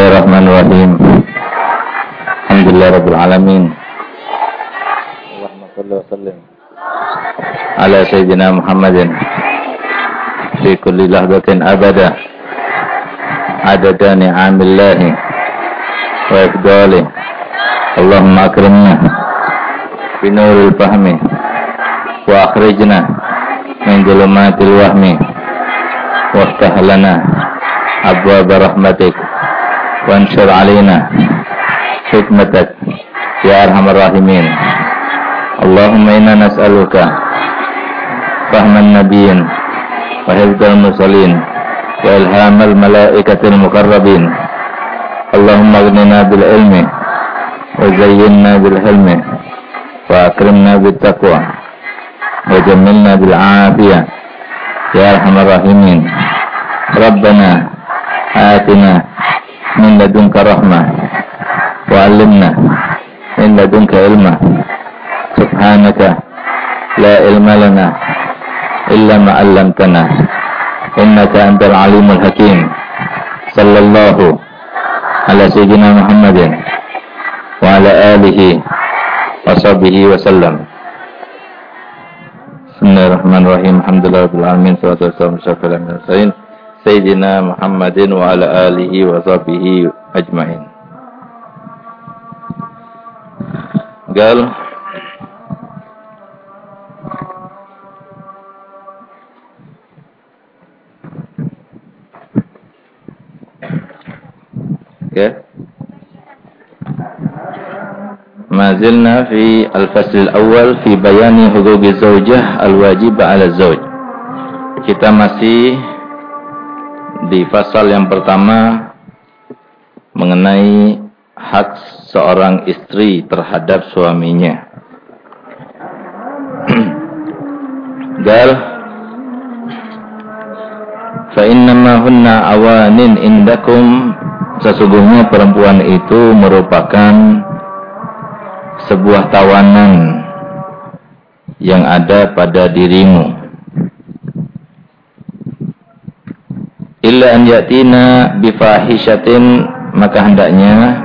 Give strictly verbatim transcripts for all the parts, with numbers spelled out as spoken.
Bismillahirrahmanirrahim. Alhamdulillahirabbil alamin. Allahumma shalli wa sallim ala sayyidina Muhammadin fi kulli lahzatin abada adada ni'amillahi wa ifdali. Allahumma akrimna bi nuril fahmi wa akhrijna min dhulumatil wahmi waftah lana abwaaba rahmatik wansur alaina hikmatak ya arhamar rahimin. Allahumma inna nas'aluka fahman nabiyyin wa hifdzal mursalin wa ilhamal malaikatil muqarrabin. Allahumma aghnina bil ilmi wa zayyinna bil hilmi wa akrimna bit taqwa wa jammilna bil afiyah ya arhamar rahimin. Rabbana atina min ladunka rahmah wa 'allimna min ladunka ilma. Subhanaka la ilma lana illa ma 'allamtana innaka antal alimul hakim. Sallallahu ala sayyidina Muhammadin wa ala alihi wa sahbihi wa sallam. Bismillahirrahmanirrahim. Alhamdulillahirabbil alamin. Wassalatu wassalamu ala asyrofil Sayyidina Muhammadin wa ala alihi wa sahbihi ajmain. Gal Ya Mazilna fi al-fasl al-awwal fi bayani huquqi zawjah al-wajibah 'ala az-zawj. Kita masih di fasal yang pertama mengenai hak seorang istri terhadap suaminya. Gal fa innama hunna awanin indakum, sesungguhnya perempuan itu merupakan sebuah tawanan yang ada pada dirimu. Illa an yatina bifahishatin, maka hendaknya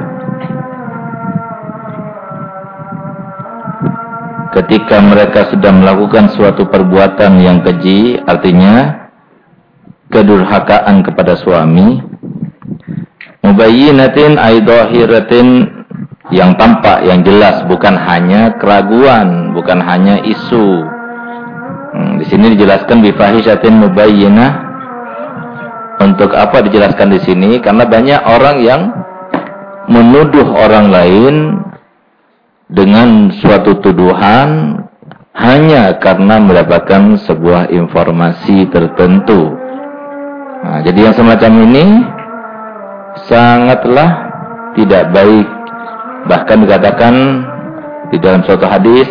ketika mereka sedang melakukan suatu perbuatan yang keji, artinya kedurhakaan kepada suami, mubayyinatin ay dhahiratin, yang tampak, yang jelas, bukan hanya keraguan, bukan hanya isu. Hmm, di sini dijelaskan bifahishatin mubayyinah. Untuk apa dijelaskan di sini? Karena banyak orang yang menuduh orang lain dengan suatu tuduhan hanya karena mendapatkan sebuah informasi tertentu. Nah, jadi yang semacam ini sangatlah tidak baik. Bahkan dikatakan di dalam suatu hadis,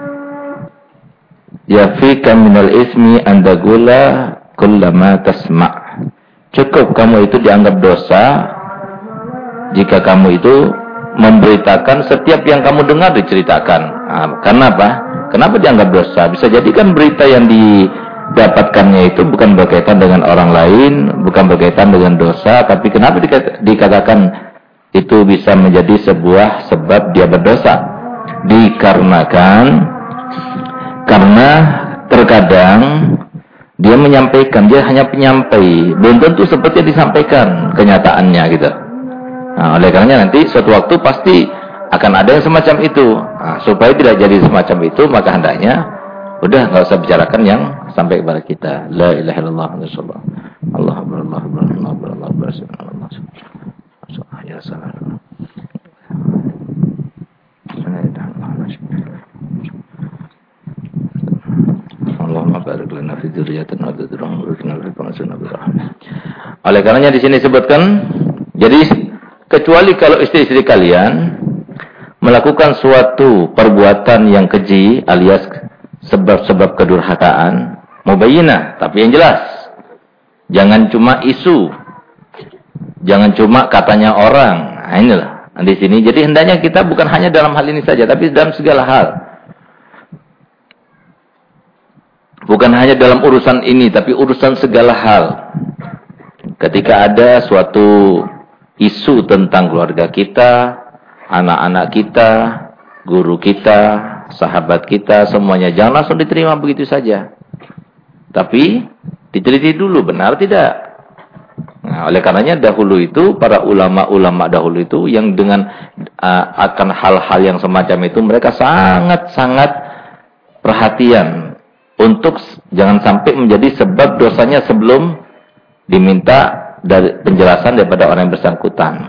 yafika minal ismi andagula kullama tasma'. Cukup kamu itu dianggap dosa jika kamu itu memberitakan setiap yang kamu dengar diceritakan. Nah, karena apa? Kenapa dianggap dosa? Bisa jadi kan berita yang didapatkannya itu bukan berkaitan dengan orang lain, bukan berkaitan dengan dosa, tapi kenapa dikatakan itu bisa menjadi sebuah sebab dia berdosa? Dikarenakan karena terkadang dia menyampaikan, dia hanya penyampai, belum tentu seperti yang disampaikan kenyataannya gitu. Nah, oleh karenanya nanti suatu waktu pasti akan ada yang semacam itu. Nah, supaya tidak jadi semacam itu, maka hendaknya udah nggak usah bicarakan yang sampai kepada kita. La ilaha illallah Rasulullah. Allah akbar, Allah akbar, Allah akbar, Allah akbar, Allah akbar. Ya salam. Allahumma barik lana fi dzurriyyatina wa dzurriyyatana Oleh karenanya di sini disebutkan, jadi kecuali kalau istri-istri kalian melakukan suatu perbuatan yang keji alias sebab-sebab kedurhakaan, mubayyinah, tapi yang jelas. Jangan cuma isu. Jangan cuma katanya orang. Nah, inilah di sini. Jadi hendaknya kita bukan hanya dalam hal ini saja, tapi dalam segala hal. Bukan hanya dalam urusan ini, tapi urusan segala hal. Ketika ada suatu isu tentang keluarga kita, anak-anak kita, guru kita, sahabat kita, semuanya jangan langsung diterima begitu saja. Tapi diteliti dulu benar tidak. Nah, oleh karenanya dahulu itu para ulama-ulama dahulu itu yang dengan uh, akan hal-hal yang semacam itu mereka sangat-sangat perhatian untuk jangan sampai menjadi sebab dosanya sebelum diminta dari penjelasan daripada orang yang bersangkutan.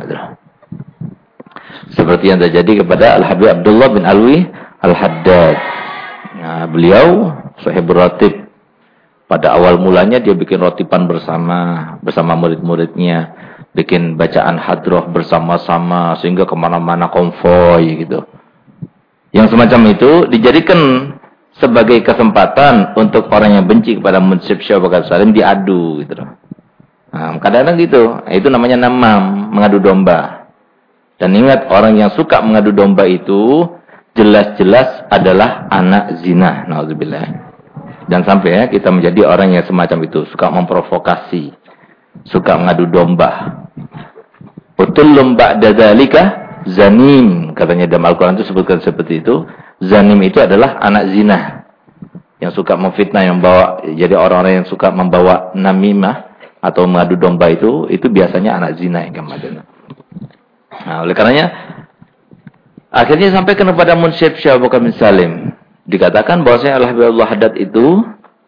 Seperti yang terjadi kepada Al-Habib Abdullah bin Alwi Al-Haddad. Nah, beliau sahibul ratib. Pada awal mulanya dia bikin rotiban bersama, bersama murid-muridnya. Bikin bacaan hadroh bersama-sama, sehingga kemana-mana konvoy gitu. Yang semacam itu dijadikan sebagai kesempatan untuk orang yang benci kepada Munsif Syekh Abu Bakar Salim diadu gitu. Nah, kadang-kadang gitu. Itu namanya namam, mengadu domba. Dan ingat, orang yang suka mengadu domba itu jelas-jelas adalah anak zina. Nauzubillah. Dan sampai ya kita menjadi orang yang semacam itu, suka memprovokasi, suka mengadu domba. Utullum ba'da dzalika zanim, katanya dalam Al-Qur'an itu sebutkan seperti itu. Zanim itu adalah anak zina yang suka memfitnah, yang bawa, jadi orang-orang yang suka membawa namimah atau mengadu domba itu, itu biasanya anak zina yang kemudian. Nah, oleh karenanya akhirnya sampai kepada Munsyid Syekh Abu Bakar bin Salim. Dikatakan bahwasanya Al-Habib Abdullah Haddad itu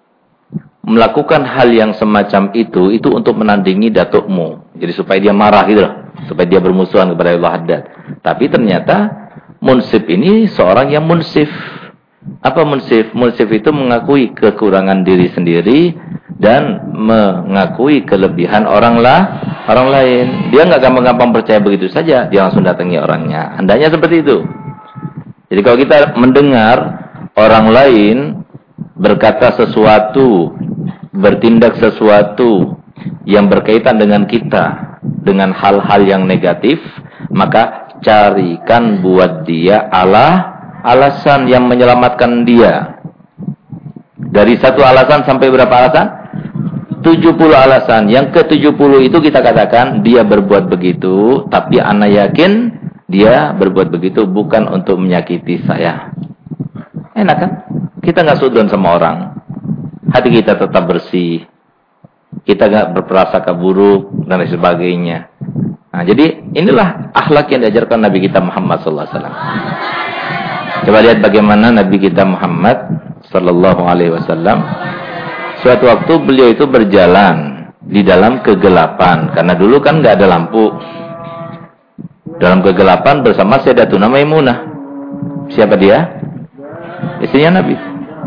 melakukan hal yang semacam itu itu untuk menandingi datukmu. Jadi supaya dia marah gitu loh, supaya dia bermusuhan kepada Abdullah Haddad. Tapi ternyata Munsif ini seorang yang munsif. Apa munsif? Munsif itu mengakui kekurangan diri sendiri dan mengakui kelebihan orang lah, orang lain. Dia nggak gampang-gampang percaya begitu saja, dia langsung datangi orangnya. Hendaknya seperti itu. Jadi kalau kita mendengar orang lain berkata sesuatu, bertindak sesuatu yang berkaitan dengan kita, dengan hal-hal yang negatif, maka carikan buat dia ala alasan yang menyelamatkan dia. Dari satu alasan sampai berapa alasan? tujuh puluh alasan. Yang ke tujuh puluh itu kita katakan dia berbuat begitu, tapi ana yakin dia berbuat begitu bukan untuk menyakiti saya. Enak kan? Kita nggak suudzon sama orang. Hati kita tetap bersih. Kita nggak berprasangka buruk dan lain sebagainya. Nah, jadi inilah akhlak yang diajarkan Nabi kita Muhammad sallallahu alaihi wasallam. Coba lihat bagaimana Nabi kita Muhammad sallallahu alaihi wasallam. Suatu waktu beliau itu berjalan di dalam kegelapan. Karena dulu kan nggak ada lampu. Dalam kegelapan bersama Sayyidatuna Maimunah. Siapa dia? Istrinya Nabi.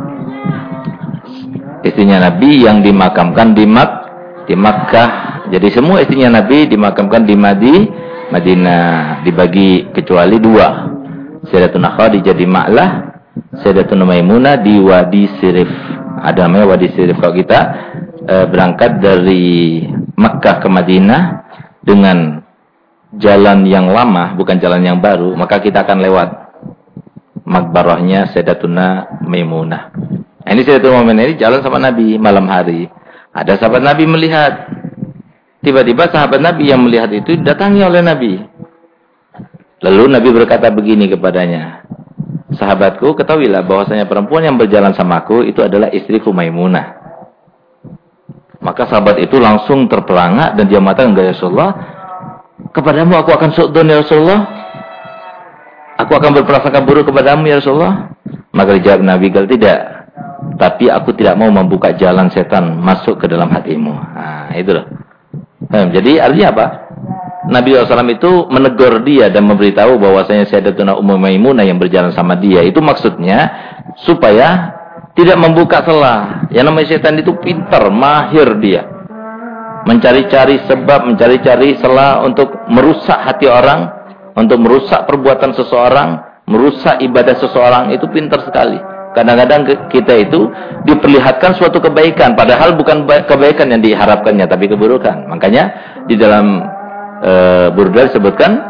Istrinya Nabi yang dimakamkan di Mak, di Makkah. Jadi semua istrinya Nabi dimakamkan di Madi, Madinah. Dibagi kecuali dua. Sayyidatuna Khadijah di Ma'lah, Sayyidatuna Maimunah di Wadi Sirif. Ada namanya Wadi Sirif. Kalau kita e, berangkat dari Makkah ke Madinah dengan jalan yang lama, bukan jalan yang baru, maka kita akan lewat makbarahnya Sayyidatuna Maimunah. Nah, ini Sayyidatuna Maimunah ini jalan sama Nabi malam hari. Ada sahabat Nabi melihat. Tiba-tiba sahabat Nabi yang melihat itu datangi oleh Nabi. Lalu Nabi berkata begini kepadanya, sahabatku, ketahuilah bahwasanya perempuan yang berjalan sama aku itu adalah istriku Maimunah. Maka sahabat itu langsung terperangak dan dia mengatakan, ya Rasulullah, kepadamu aku akan suudzon ya Rasulullah. Aku akan berprasangka buruk kepadamu ya Rasulullah. Maka dijawab Nabi, kalau tidak, tapi aku tidak mau membuka jalan setan masuk ke dalam hatimu. Nah, itu loh. Jadi artinya apa? Nabi shallallahu alaihi wasallam itu menegur dia dan memberitahu bahwasanya Sayyidatuna Ummu Maimunah yang berjalan sama dia. Itu maksudnya supaya tidak membuka celah. Yang namanya setan itu pintar, mahir dia. Mencari-cari sebab, mencari-cari celah untuk merusak hati orang, untuk merusak perbuatan seseorang, merusak ibadah seseorang, itu pintar sekali. Kadang-kadang kita itu diperlihatkan suatu kebaikan, padahal bukan kebaikan yang diharapkannya, tapi keburukan. Makanya di dalam Uh, Burda disebutkan,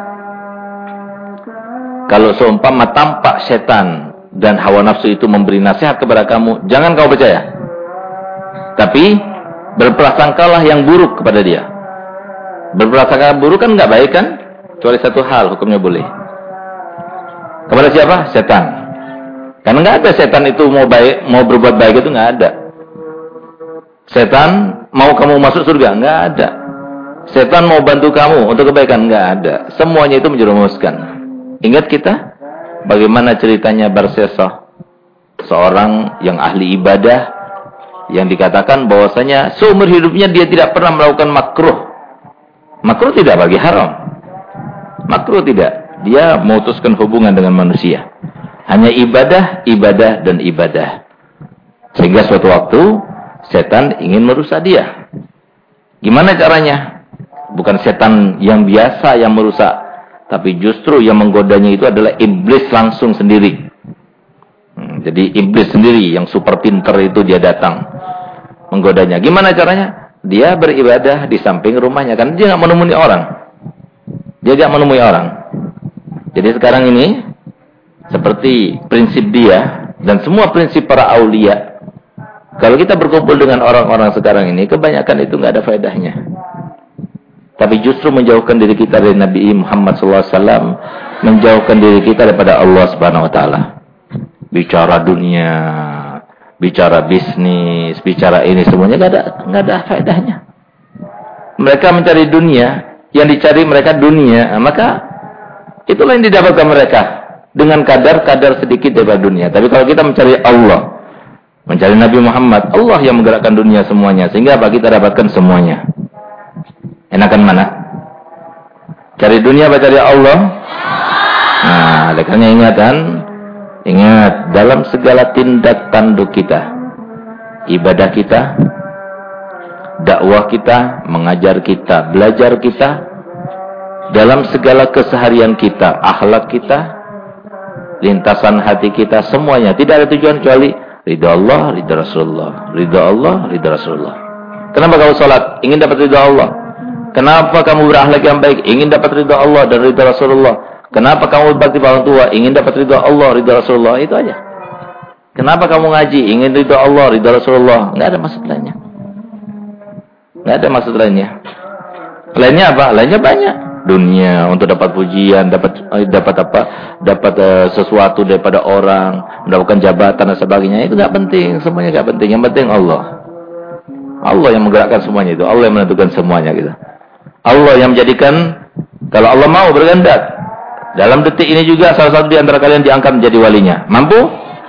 kalau seumpama tampak setan dan hawa nafsu itu memberi nasihat kepada kamu, jangan kau percaya, tapi berprasangkalah yang buruk kepada dia. Berprasangka buruk kan nggak baik kan? Kecuali satu hal hukumnya boleh. Kepada siapa? Setan. Karena nggak ada setan itu mau baik, mau berbuat baik itu nggak ada. Setan mau kamu masuk surga? Nggak ada. Setan mau bantu kamu untuk kebaikan? Nggak ada. Semuanya itu menjerumuskan. Ingat kita bagaimana ceritanya Barsesah, seorang yang ahli ibadah, yang dikatakan bahwasanya seumur hidupnya dia tidak pernah melakukan makruh. Makruh tidak bagi haram. Makruh tidak. Dia memutuskan hubungan dengan manusia. Hanya ibadah, ibadah, dan ibadah. Sehingga suatu waktu setan ingin merusak dia. Gimana caranya? Bukan setan yang biasa yang merusak, tapi justru yang menggodanya itu adalah iblis langsung sendiri. Hmm, jadi iblis sendiri yang super pinter itu dia datang menggodanya. Gimana caranya? Dia beribadah di samping rumahnya, kan dia nggak menemui orang. Dia nggak menemui orang. Jadi sekarang ini seperti prinsip dia dan semua prinsip para aulia. Kalau kita berkumpul dengan orang-orang sekarang ini, kebanyakan itu nggak ada faedahnya. Tapi justru menjauhkan diri kita dari Nabi Muhammad shallallahu alaihi wasallam, menjauhkan diri kita daripada Allah Subhanahu Wa Taala. Bicara dunia, bicara bisnis, bicara ini semuanya nggak ada nggak ada faedahnya. Mereka mencari dunia, yang dicari mereka dunia, maka itulah yang didapatkan mereka dengan kadar-kadar sedikit daripada dunia. Tapi kalau kita mencari Allah, mencari Nabi Muhammad, Allah yang menggerakkan dunia semuanya, sehingga apa kita dapatkan semuanya. Enakan mana? Cari dunia apa cari Allah? Nah, oleh karena ingatan, ingat dalam segala tindak tanduk kita, ibadah kita, dakwah kita, mengajar kita, belajar kita, dalam segala keseharian kita, akhlak kita, lintasan hati kita, semuanya tidak ada tujuan kecuali ridha Allah, ridha Rasulullah, ridha Allah, ridha Rasulullah. Kenapa kamu sholat? Ingin dapat ridha Allah. Kenapa kamu berakhlak yang baik? Ingin dapat ridha Allah dan ridha Rasulullah. Kenapa kamu berbakti pada orang tua? Ingin dapat ridha Allah, ridha Rasulullah. Itu aja. Kenapa kamu ngaji? Ingin ridha Allah, ridha Rasulullah. Enggak ada maksud lainnya. Enggak ada maksud lainnya. Lainnya apa? Lainnya banyak. Dunia untuk dapat pujian, dapat dapat apa? Dapat uh, sesuatu daripada orang, mendapatkan jabatan dan sebagainya. Itu enggak penting, semuanya enggak penting. Yang penting Allah. Allah yang menggerakkan semuanya itu. Allah yang menentukan semuanya gitu. Allah yang menjadikan, kalau Allah mau berkehendak, dalam detik ini juga salah satu di antara kalian diangkat menjadi walinya. Mampu?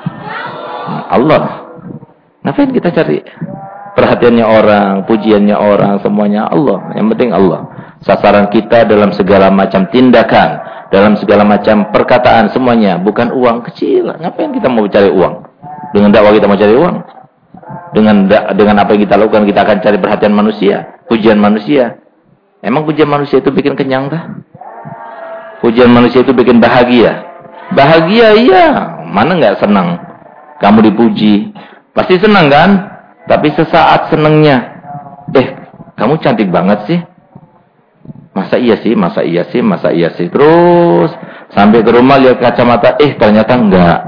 Allah. Ngapain kita cari perhatiannya orang, pujiannya orang, semuanya Allah. Yang penting Allah. Sasaran kita dalam segala macam tindakan, dalam segala macam perkataan, semuanya bukan uang kecil. Ngapain kita mau cari uang? Dengan dakwah kita mau cari uang? Dengan dengan apa yang kita lakukan kita akan cari perhatian manusia, pujian manusia. Emang pujian manusia itu bikin kenyang dah? Pujian manusia itu bikin bahagia. Bahagia iya, mana nggak senang? Kamu dipuji, pasti senang kan? Tapi sesaat senangnya, eh kamu cantik banget sih. Masa iya sih, masa iya sih, masa iya sih. Terus sampai ke rumah lihat kacamata, eh ternyata enggak.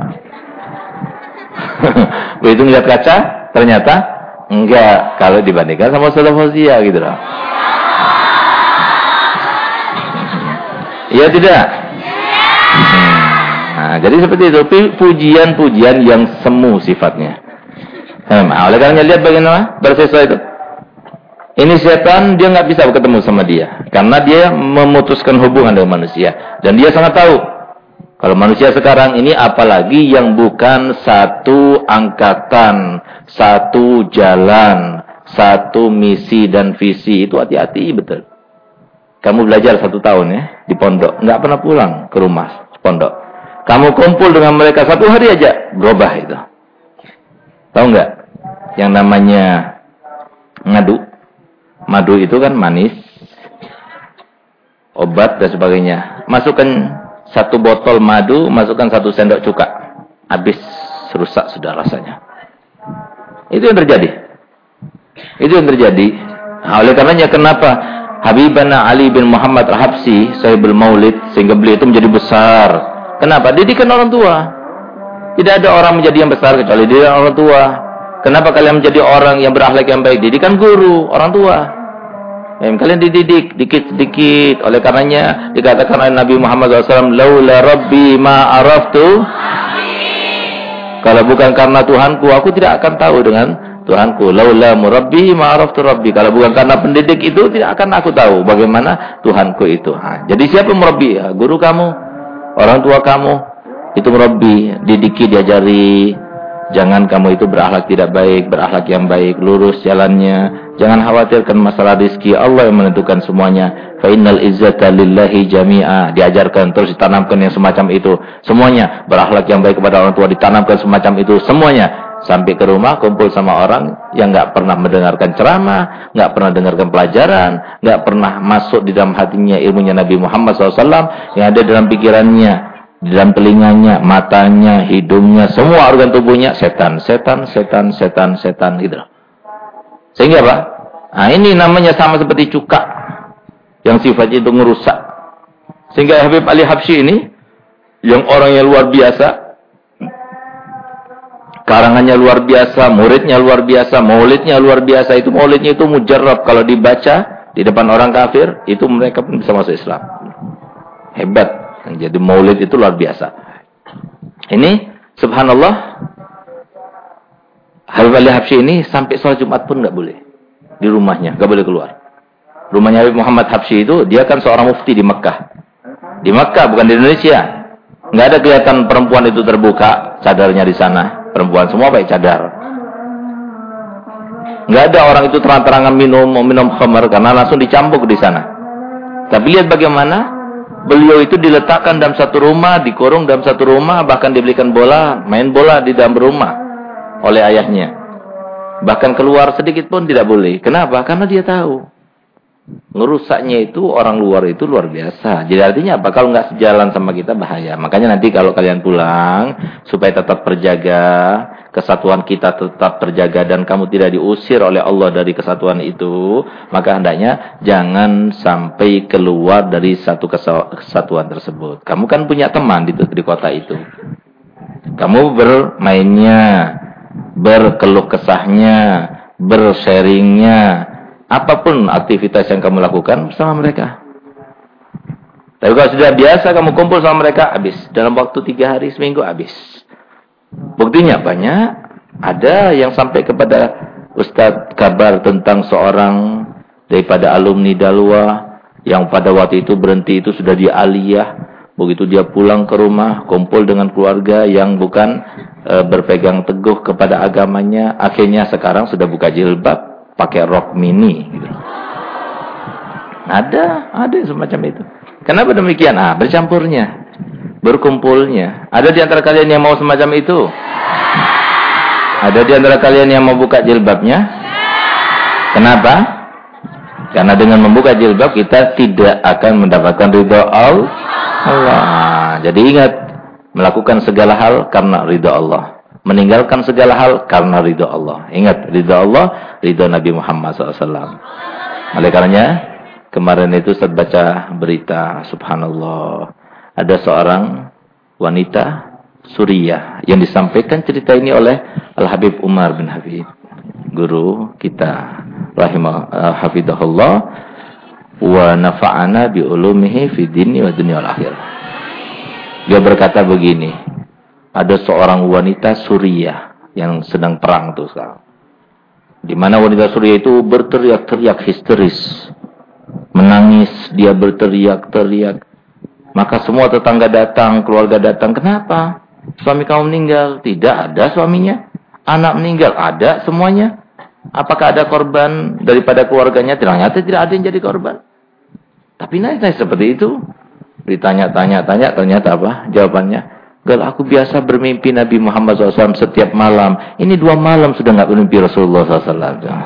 Begitu lihat kaca, ternyata enggak. Kalau dibandingkan sama Saudara Fauzia gitu loh. Iya tidak? Nah, jadi seperti itu. Pujian-pujian yang semu sifatnya. Nah, oleh karena lihat bagaimana Barsesah itu. Ini setan, dia nggak bisa ketemu sama dia. Karena dia memutuskan hubungan dengan manusia. Dan dia sangat tahu. Kalau manusia sekarang ini apalagi yang bukan satu angkatan, satu jalan, satu misi dan visi. Itu hati-hati betul. Kamu belajar satu tahun ya di pondok, nggak pernah pulang ke rumah pondok. Kamu kumpul dengan mereka satu hari aja, berubah itu. Tahu nggak? Yang namanya ngadu. Madu itu kan manis, obat dan sebagainya. Masukkan satu botol madu, masukkan satu sendok cuka, habis rusak sudah rasanya. Itu yang terjadi. Itu yang terjadi. Nah, oleh karenanya kenapa Habibana Ali bin Muhammad Al-Habsyi, Sahibul Maulid, sehingga beliau itu menjadi besar. Kenapa? Didikan orang tua. Tidak ada orang menjadi yang besar kecuali didikan orang tua. Kenapa kalian menjadi orang yang berakhlak yang baik? Didikan guru, orang tua. Eh, kalian dididik dikit-dikit. Oleh karenanya dikatakan oleh Nabi Muhammad shallallahu alaihi wasallam, laula rabbi ma araftu. Kalau bukan karena Tuhanku, aku tidak akan tahu dengan Tuhanku. Laula murabbi ma araftu rabbi. Kalau bukan karena pendidik itu, tidak akan aku tahu bagaimana Tuhanku itu. Nah, jadi siapa murabbi? Ya, guru kamu, orang tua kamu. Itu murabbi, didiki, diajari. Jangan kamu itu berakhlak tidak baik, berakhlak yang baik, lurus jalannya. Jangan khawatirkan masalah rezeki, Allah yang menentukan semuanya. Fa innal izzata lillahi jami'a. Diajarkan terus ditanamkan yang semacam itu. Semuanya berakhlak yang baik kepada orang tua ditanamkan semacam itu semuanya. Sampai ke rumah kumpul sama orang yang enggak pernah mendengarkan ceramah, enggak pernah dengarkan pelajaran, enggak pernah masuk di dalam hatinya ilmunya Nabi Muhammad shallallahu alaihi wasallam, yang ada dalam pikirannya, di dalam telinganya, matanya, hidungnya, semua organ tubuhnya setan, setan, setan, setan, setan gitu. Sehingga apa? Nah, ini namanya sama seperti cuka yang sifatnya itu ngerusak. Sehingga Habib Ali Habsyi ini yang orangnya luar biasa, karangannya luar biasa, muridnya luar biasa, maulidnya luar biasa. Itu maulidnya itu mujarrab, kalau dibaca di depan orang kafir, itu mereka pun bisa masuk Islam. Hebat. Jadi maulid itu luar biasa. Ini subhanallah, Habib Ali Habsyi ini sampai sholat Jumat pun nggak boleh di rumahnya, nggak boleh keluar. Rumahnya Habib Muhammad Habsyi itu, dia kan seorang mufti di Mekah. Di Mekah, bukan di Indonesia. Nggak ada kelihatan perempuan itu terbuka cadarnya di sana. Perempuan semua pakai cadar. Nggak ada orang itu terang-terangan minum, mau minum khamar karena langsung dicambuk di sana. Tapi lihat bagaimana beliau itu diletakkan dalam satu rumah, dikurung dalam satu rumah, bahkan dibelikan bola, main bola di dalam rumah oleh ayahnya. Bahkan keluar sedikit pun tidak boleh. Kenapa? Karena dia tahu ngerusaknya itu orang luar itu luar biasa. Jadi artinya apa? Kalau nggak sejalan sama kita bahaya. Makanya nanti kalau kalian pulang supaya tetap terjaga, kesatuan kita tetap terjaga dan kamu tidak diusir oleh Allah dari kesatuan itu, maka hendaknya jangan sampai keluar dari satu kesatuan tersebut. Kamu kan punya teman di, di kota itu. Kamu bermainnya, berkeluh kesahnya, bersharingnya, apapun aktivitas yang kamu lakukan bersama mereka. Tapi kalau sudah biasa kamu kumpul sama mereka, habis. Dalam waktu tiga hari, seminggu, habis. Buktinya banyak. Ada yang sampai kepada Ustadz kabar tentang seorang daripada alumni Dalwa yang pada waktu itu berhenti itu sudah di aliyah. Begitu dia pulang ke rumah, kumpul dengan keluarga yang bukan e, berpegang teguh kepada agamanya. Akhirnya sekarang sudah buka jilbab, pakai rok mini. Gitu. Ada, ada semacam itu. Kenapa demikian? Ah, bercampurnya, berkumpulnya. Ada di antara kalian yang mau semacam itu? Ada di antara kalian yang mau buka jilbabnya? Kenapa? Karena dengan membuka jilbab kita tidak akan mendapatkan ridha Allah. Jadi ingat, melakukan segala hal karena ridha Allah, meninggalkan segala hal karena ridha Allah. Ingat, ridha Allah, ridha Nabi Muhammad shallallahu alaihi wasallam. Oleh karenanya, kemarin itu saya baca berita, subhanallah, ada seorang wanita Suriah yang disampaikan cerita ini oleh Al-Habib Umar bin Habib, guru kita, rahimah uh, hafidahullah wa nafa'ana bi ulumihi fi dini wa dunya wal akhirah. Dia berkata begini, ada seorang wanita Suriah yang sedang perang tuh sekarang. Di mana wanita Suriah itu berteriak-teriak histeris, menangis, dia berteriak-teriak. Maka semua tetangga datang, keluarga datang. Kenapa? Suami kamu meninggal? Tidak ada suaminya. Anak meninggal? Ada semuanya. Apakah ada korban daripada keluarganya? Ternyata tidak ada yang jadi korban. Tapi naik-naik seperti itu. Ditanya-tanya-tanya, ternyata apa? Jawabannya, kalau aku biasa bermimpi Nabi Muhammad shallallahu alaihi wasallam setiap malam. Ini dua malam sudah nggak bermimpi Rasulullah shallallahu alaihi wasallam.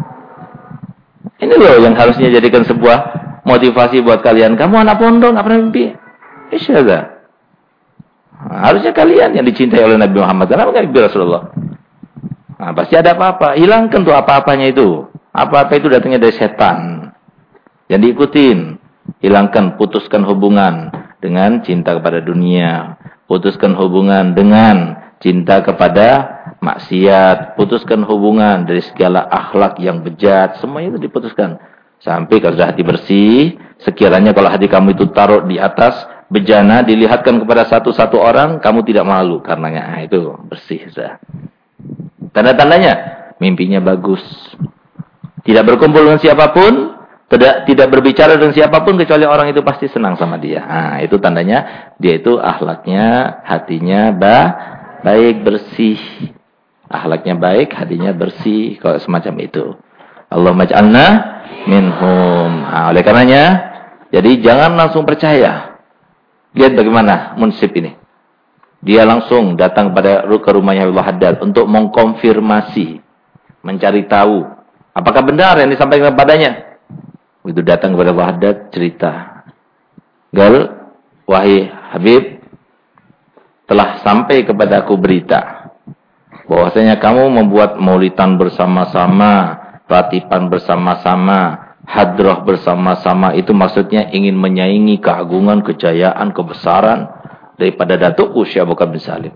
Ini loh yang harusnya jadikan sebuah motivasi buat kalian. Kamu anak pondok nggak pernah mimpi? Insyaallah. Nah, harusnya kalian yang dicintai oleh Nabi Muhammad. Kenapa nggak mimpi Rasulullah? Nah, pasti ada apa-apa. Hilangkan tuh apa-apanya itu. Apa-apa itu datangnya dari setan. Yang diikutin. Hilangkan, putuskan hubungan dengan cinta kepada dunia. Putuskan hubungan dengan cinta kepada maksiat. Putuskan hubungan dari segala akhlak yang bejat. Semuanya itu diputuskan. Sampai kalau sudah hati bersih, sekiranya kalau hati kamu itu taruh di atas bejana, dilihatkan kepada satu-satu orang, kamu tidak malu karenanya. Nah, itu bersih sudah. Tanda-tandanya, mimpinya bagus. Tidak berkumpul dengan siapapun, tidak tidak berbicara dengan siapapun kecuali orang itu pasti senang sama dia. Nah, itu tandanya dia itu akhlaknya, hatinya ba baik, bersih. Akhlaknya baik, hatinya bersih, kalau semacam itu. Allahumma ij'alna minhum. Nah, oleh karenanya, jadi jangan langsung percaya. Lihat bagaimana munsib ini. Dia langsung datang pada ke rumahnya Abdullah Haddad untuk mengkonfirmasi, mencari tahu apakah benar yang disampaikan kepadanya. Begitu datang kepada Abdullah Haddad, cerita. Gal, wahai Habib, telah sampai kepadaku berita bahwasanya kamu membuat maulidan bersama-sama, ratiban bersama-sama, hadroh bersama-sama. Itu maksudnya ingin menyaingi keagungan, kejayaan, kebesaran daripada Datukku Syekh Abu Bakar bin Salim.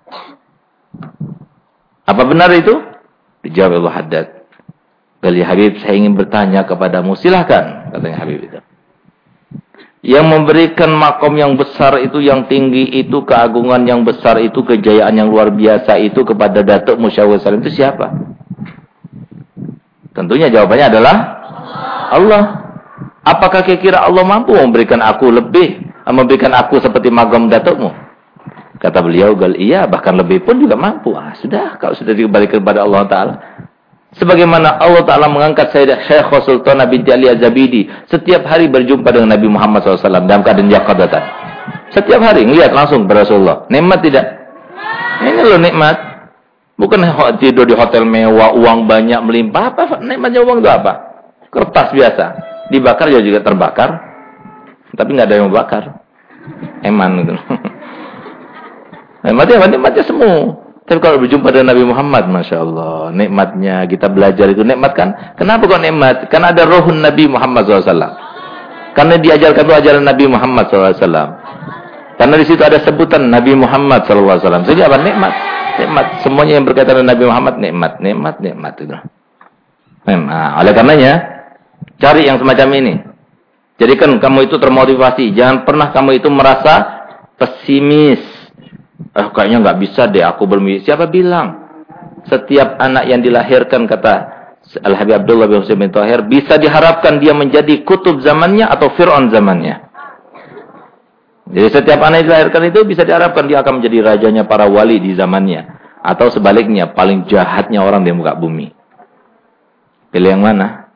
Apa benar itu? Dijawab Abdullah Haddad. Kali Habib, saya ingin bertanya kepadamu. Silahkan, katanya Habib itu. Yang memberikan makom yang besar itu, yang tinggi itu, keagungan yang besar itu, kejayaan yang luar biasa itu kepada Datuk Syekh Abu Bakar Salim itu siapa? Tentunya jawabannya adalah Allah. Apakah kira-kira Allah mampu memberikan aku lebih, memberikan aku seperti magam datukmu? Kata beliau, gal iya, bahkan lebih pun juga mampu. Ah, sudah, kalau sudah dikembalikan kepada Allah Ta'ala. Sebagaimana Allah Ta'ala mengangkat Sayyidah Syekhah Sultanah binti Ali Az-Zabidi setiap hari berjumpa dengan Nabi Muhammad shallallahu alaihi wasallam dalam keadaan yaqadatan. Setiap hari melihat langsung kepada Rasulullah. Nikmat tidak? Ini loh nikmat. Bukan tidur di hotel mewah, uang banyak melimpah. Apa nikmatnya uang itu apa? Kertas biasa. Dibakar juga, juga terbakar. Tapi nggak ada yang membakar. Eman gitu. Nikmatnya apa? Nikmatnya semu. Tapi kalau berjumpa dengan Nabi Muhammad, Masya Allah, nikmatnya kita belajar itu nikmat kan? Kenapa kok nikmat? Karena ada rohun Nabi Muhammad shallallahu alaihi wasallam. Karena diajarkan itu ajaran Nabi Muhammad shallallahu alaihi wasallam. Karena di situ ada sebutan Nabi Muhammad shallallahu alaihi wasallam. Jadi apa? Nikmat. Nikmat. Semuanya yang berkaitan dengan Nabi Muhammad, nikmat. Nikmat, nikmat itu. Nah, oleh karenanya, cari yang semacam ini. Jadikan kamu itu termotivasi. Jangan pernah kamu itu merasa pesimis. Eh, kayaknya nggak bisa deh aku bermimpi. Siapa bilang? Setiap anak yang dilahirkan, kata Al-Habib Abdullah bin Husain bin Thahir, bisa diharapkan dia menjadi kutub zamannya atau Fir'aun zamannya. Jadi setiap anak yang dilahirkan itu bisa diharapkan dia akan menjadi rajanya para wali di zamannya. Atau sebaliknya, paling jahatnya orang di muka bumi. Pilih yang mana?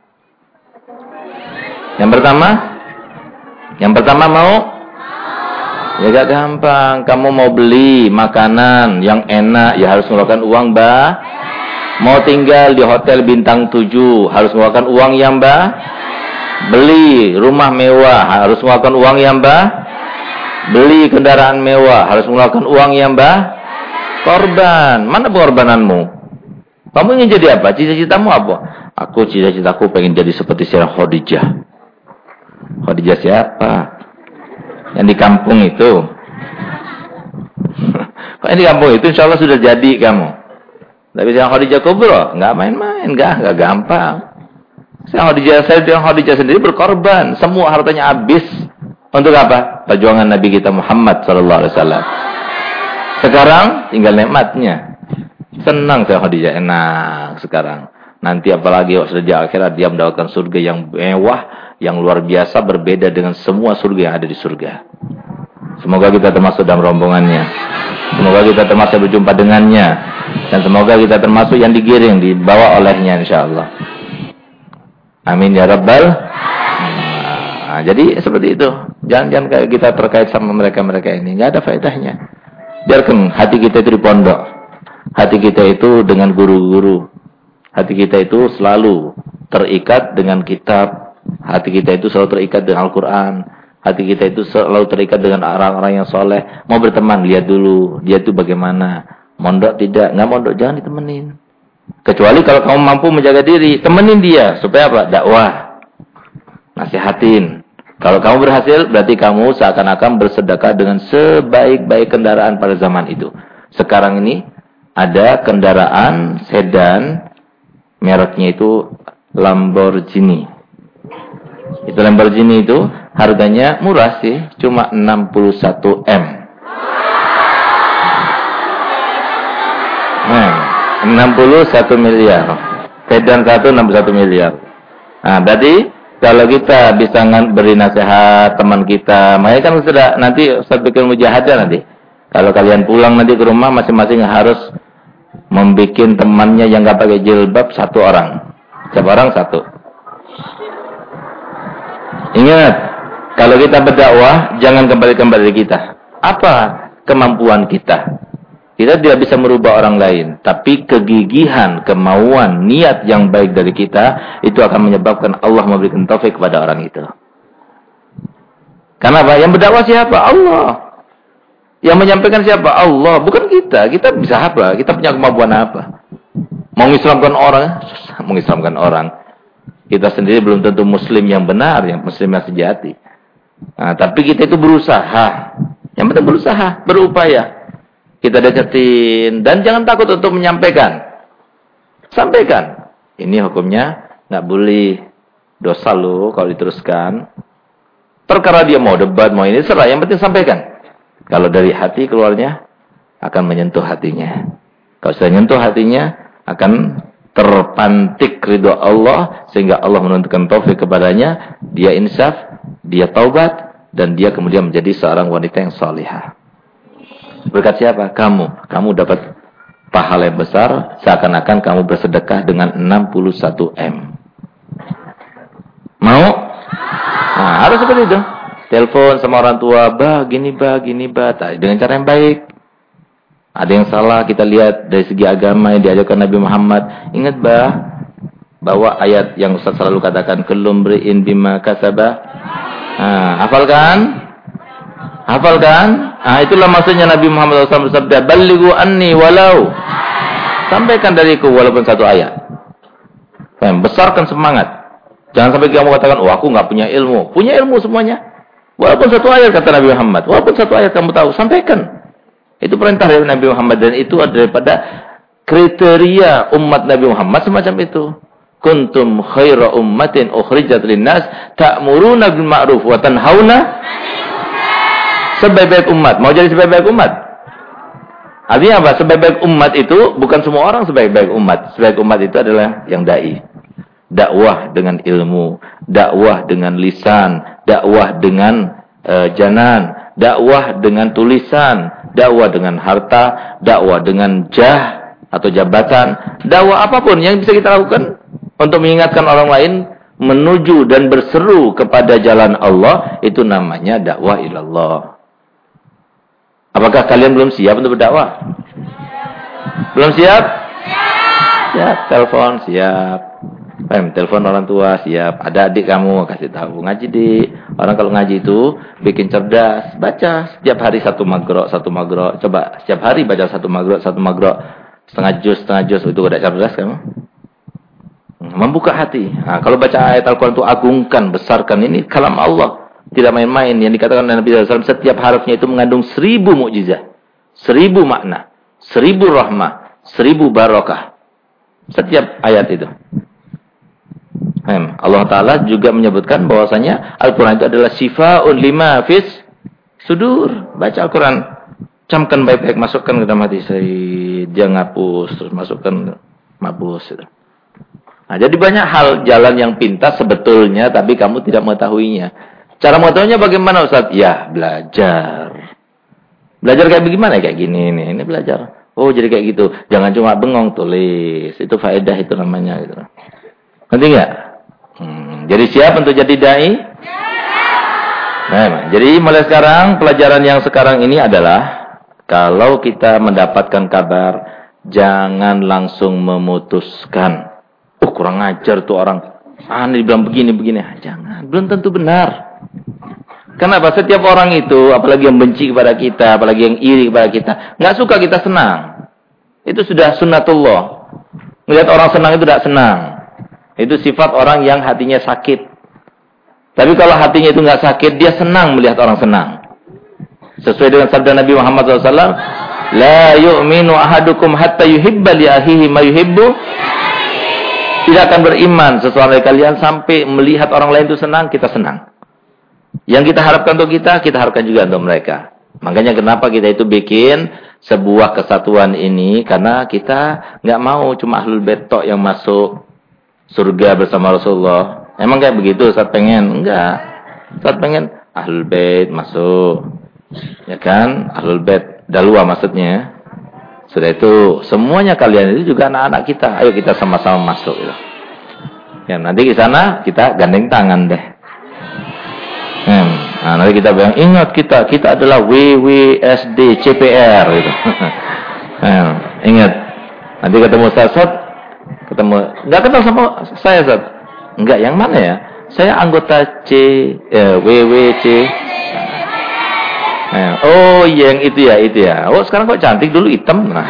Yang pertama? Yang pertama mau? Ya gak gampang. Kamu mau beli makanan yang enak, ya harus mengeluarkan uang, Mbak. Mau tinggal di hotel bintang tujuh, harus mengeluarkan uang ya, Mbak. Beli rumah mewah, harus mengeluarkan uang ya, Mbak. Beli kendaraan mewah, harus mengeluarkan uang ya, Mbak. Korban. Mana pengorbananmu? Kamu ingin jadi apa? Cita-citamu apa? Aku cita-citaku pengen jadi seperti Sayyidah Khadijah. Khadijah siapa? Yang di kampung itu. Kalau di kampung itu insya Allah sudah jadi kamu. Tapi yang Khadijah Kubra nggak main-main, nggak nggak gampang. Yang Khadijah saya yang Khadijah sendiri berkorban, semua hartanya habis untuk apa? Perjuangan Nabi kita Muhammad Sallallahu Alaihi Wasallam. Sekarang tinggal nikmatnya. Senang saya Khadijah, enak sekarang. Nanti apalagi sudah di akhirat dia mendapatkan surga yang mewah, yang luar biasa, berbeda dengan semua surga yang ada di surga. Semoga kita termasuk dalam rombongannya. Semoga kita termasuk berjumpa dengannya. Dan semoga kita termasuk yang digiring, dibawa olehnya insyaAllah. Amin ya Rabbal. Nah, jadi seperti itu. Jangan-jangan kayak kita terkait sama mereka-mereka ini. Nggak ada faedahnya. Biarkan hati kita itu di pondok. Hati kita itu dengan guru-guru. Hati kita itu selalu terikat dengan kitab. Hati kita itu selalu terikat dengan Al-Quran. Hati kita itu selalu terikat dengan orang-orang yang soleh. Mau berteman, lihat dulu. Dia itu bagaimana. Mondok tidak. Nggak mondok, jangan ditemenin. Kecuali kalau kamu mampu menjaga diri. Temenin dia. Supaya apa? Dakwah. Nasihatin. Kalau kamu berhasil, berarti kamu seakan-akan bersedekah dengan sebaik-baik kendaraan pada zaman itu. Sekarang ini ada kendaraan sedan. Mereknya itu Lamborghini. Itu Lamborghini itu harganya murah sih, cuma enam puluh satu M. Nah, enam puluh satu miliar. Sedan satu enam puluh satu miliar. Nah, berarti kalau kita bisa beri nasihat teman kita, makanya kan sudah nanti Ustaz bikin mujahadah nanti. Kalau kalian pulang nanti ke rumah masing-masing harus membuat temannya yang enggak pakai jilbab satu orang. Setiap orang satu. Ingat, kalau kita berdakwah jangan kembali-kembali kita. Apa kemampuan kita? Kita tidak bisa merubah orang lain, tapi kegigihan, kemauan, niat yang baik dari kita itu akan menyebabkan Allah memberikan taufik kepada orang itu. Karena apa? Yang berdakwah siapa? Allah. Yang menyampaikan siapa? Allah, bukan kita. Kita bisa apa? Kita punya kemampuan apa? Mengislamkan orang, susah mengislamkan orang. Kita sendiri belum tentu muslim yang benar, yang muslim yang sejati. Nah, tapi kita itu berusaha. Yang penting berusaha, berupaya. Kita deketin dan jangan takut untuk menyampaikan. Sampaikan. Ini hukumnya nggak boleh, dosa lo kalau diteruskan. Perkara dia mau debat, mau ini serah. Yang penting sampaikan. Kalau dari hati keluarnya akan menyentuh hatinya. Kalau sudah menyentuh hatinya akan terpantik ridho Allah sehingga Allah menentukan taufik kepadanya. Dia insaf, dia taubat dan dia kemudian menjadi seorang wanita yang salihah. Berkat siapa? Kamu. Kamu dapat pahala yang besar seakan-akan kamu bersedekah dengan enam puluh satu M. Mau? Nah, harus seperti itu. Telepon sama orang tua, bah, gini, bah, gini, bah. Dengan cara yang baik. Ada yang salah, kita lihat dari segi agama yang diajarkan Nabi Muhammad. Ingat, bah, bahwa ayat yang Ustaz selalu katakan, kullu mri'in bima kasaba. Nah, hafalkan? Hafalkan? Ah, itulah maksudnya Nabi Muhammad shallallahu alaihi wasallam bersabda, "Ballighu anni walau." Sampaikan dariku walaupun satu ayat. Faham? Besarkan semangat. Jangan sampai kamu katakan, "Oh, aku enggak punya ilmu." Punya ilmu semuanya. Walaupun satu ayat kata Nabi Muhammad. Walaupun satu ayat kamu tahu, sampaikan. Itu perintah dari Nabi Muhammad dan itu adalah daripada kriteria umat Nabi Muhammad semacam itu. Kuntum khaira ummatin ukhrijat linnas ta'muruna bil ma'ruf wa tanhauna sebaik-baik umat. Mau jadi sebaik-baik umat? Artinya apa? Sebaik-baik umat itu bukan semua orang sebaik-baik umat. Sebaik umat itu adalah yang dai. Dakwah dengan ilmu, dakwah dengan lisan, dakwah dengan uh, janan, dakwah dengan tulisan, dakwah dengan harta, dakwah dengan jah atau jabatan, dakwah apapun yang bisa kita lakukan untuk mengingatkan orang lain menuju dan berseru kepada jalan Allah, itu namanya dakwah ilallah. Apakah kalian belum siap untuk berdakwah? Belum siap? Siap. Telepon siap. Pem, telepon orang tua siap. Ada adik kamu kasih tahu ngaji di. Orang kalau ngaji itu bikin cerdas, baca setiap hari satu magro, satu magro. Coba setiap hari baca satu magro, satu magro. Setengah juz, setengah juz itu udah cerdas kamu. Membuka hati. Nah, kalau baca ayat Al-Quran itu agungkan, besarkan. Ini kalam Allah. Tidak main-main. Yang dikatakan oleh Nabi shallallahu alaihi wasallam, setiap harafnya itu mengandung seribu mukjizat, seribu makna, seribu rahmah, seribu barakah. Setiap ayat itu. Allah Ta'ala juga menyebutkan bahwasanya Al-Quran itu adalah syifaa'un lima fis sudur. Baca Al-Quran, camkan baik-baik, masukkan ke dalam hati saya. Dia ngapus, terus masukkan, mabus. Gitu. Nah, jadi banyak hal jalan yang pintas sebetulnya, tapi kamu tidak mengetahuinya. Cara mengetahuinya bagaimana Ustaz? Ya, belajar. Belajar kayak bagaimana? Kayak gini nih, ini belajar. Oh, jadi kayak gitu. Jangan cuma bengong, tulis. Itu faedah itu namanya. Gitu. Ngerti nggak? Hmm, jadi siap untuk jadi dai? Nah, jadi mulai sekarang, pelajaran yang sekarang ini adalah, kalau kita mendapatkan kabar, jangan langsung memutuskan. Oh, kurang ajar tuh orang. Ah, ini bilang begini-begini. Ah, jangan, belum tentu benar. Kenapa? Setiap orang itu, apalagi yang benci kepada kita, apalagi yang iri kepada kita, nggak suka kita senang. Itu sudah sunnatullah. Melihat orang senang itu tidak senang. Itu sifat orang yang hatinya sakit. Tapi kalau hatinya itu nggak sakit, dia senang melihat orang senang. Sesuai dengan sabda Nabi Muhammad shallallahu alaihi wasallam, la yu'minu ahadukum hatta yuhibba li akhihi ma yuhibbu. Tidak akan beriman seseorang dari kalian sampai melihat orang lain itu senang, kita senang. Yang kita harapkan untuk kita, kita harapkan juga untuk mereka. Makanya kenapa kita itu bikin sebuah kesatuan ini, karena kita nggak mau cuma ahlul bait tok yang masuk surga bersama Rasulullah. Emang kayak begitu Ustaz pengen? Enggak. Ustaz pengen ahlul bait masuk. Ya kan? Ahlul bait dalwa maksudnya. Sudah itu semuanya kalian itu juga anak-anak kita. Ayo kita sama-sama masuk gitu. Ya, nanti di sana kita gandeng tangan deh. Hmm. Nah, nanti kita bilang ingat kita kita adalah W W S D C P R gitu. Hmm. Ingat. Nanti ketemu Ustaz, ketemu enggak kenal sama saya Ustaz. Enggak, yang mana ya? Saya anggota C eh, W W C. Nah, oh, yang itu ya, itu ya. Oh, sekarang kok cantik, dulu hitam. Nah.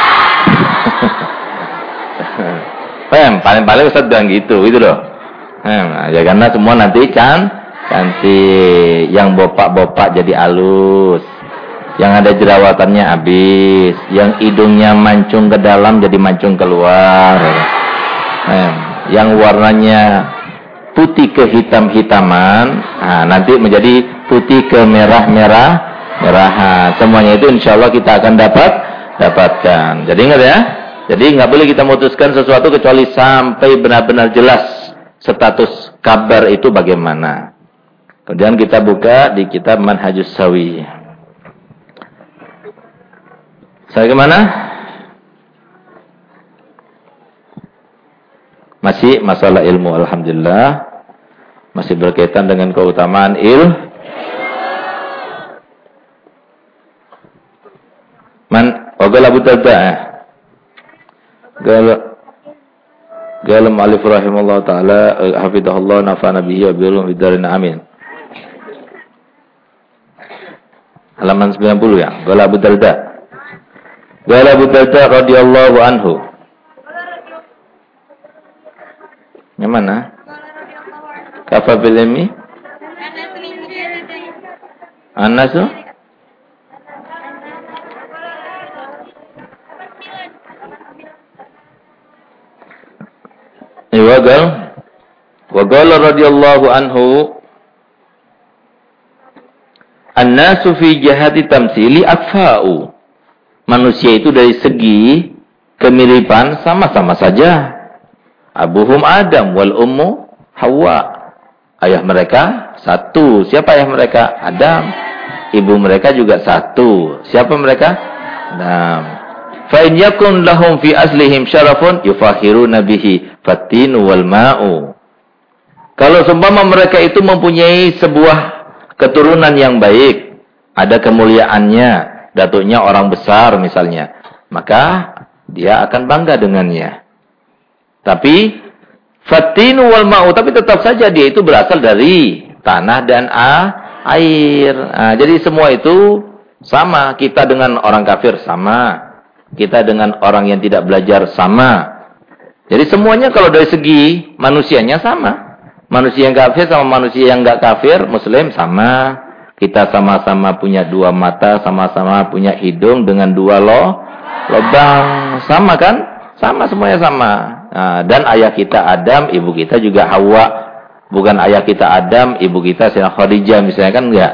Pem, paling-paling Ustaz bilang gitu, gitu loh. Nah, ya karena semua nanti kan cantik, yang bopak-bopak jadi halus. Yang ada jerawatannya habis, yang hidungnya mancung ke dalam jadi mancung keluar. Nah, yang warnanya putih ke hitam-hitaman, nah, nanti menjadi putih ke merah-merah. Merahan. Semuanya itu insya Allah kita akan dapat dapatkan. Jadi ingat ya. Jadi nggak boleh kita memutuskan sesuatu kecuali sampai benar-benar jelas status kabar itu bagaimana. Kemudian kita buka di kitab Manhajus Sawi. Saya kemana? Masih masalah ilmu, alhamdulillah. Masih berkaitan dengan keutamaan ilmu. Man, waqala Abu Darda. Qala qala Ma'alif rahimahullah taala hafizahullah nafa'ana bihi wa bihi bidarin amin. Halaman sembilan puluh ya. Qala Abu Darda. Qala Abu Darda radhiyallahu anhu. Yang mana? Kafa bil ilmi? Anasu? Wagal Wagal radhiyallahu anhu An-nasu fi jihati tamsili akfa'u. Manusia itu dari segi kemiripan sama-sama saja. Abuhum Adam wal ummu Hawa. Ayah mereka satu. Siapa ayah mereka? Adam. Ibu mereka juga satu. Siapa mereka? Adam. Fa in yakun lahum fi aslihim syarafun yufakhiruna bihi fatinu wal ma'u. Kalau seumpama mereka itu mempunyai sebuah keturunan yang baik, ada kemuliaannya, datuknya orang besar misalnya, maka dia akan bangga dengannya. Tapi fatinu wal ma'u, tapi tetap saja dia itu berasal dari tanah dan air. Nah, jadi semua itu sama, kita dengan orang kafir sama. Kita dengan orang yang tidak belajar sama. Jadi semuanya kalau dari segi manusianya sama. Manusia yang kafir sama manusia yang enggak kafir, muslim sama. Kita sama-sama punya dua mata, sama-sama punya hidung dengan dua lo, lubang. Sama kan? Sama, semuanya sama. Nah, dan ayah kita Adam, ibu kita juga Hawa. Bukan ayah kita Adam, ibu kita Sayyidah Khadijah misalnya, kan enggak.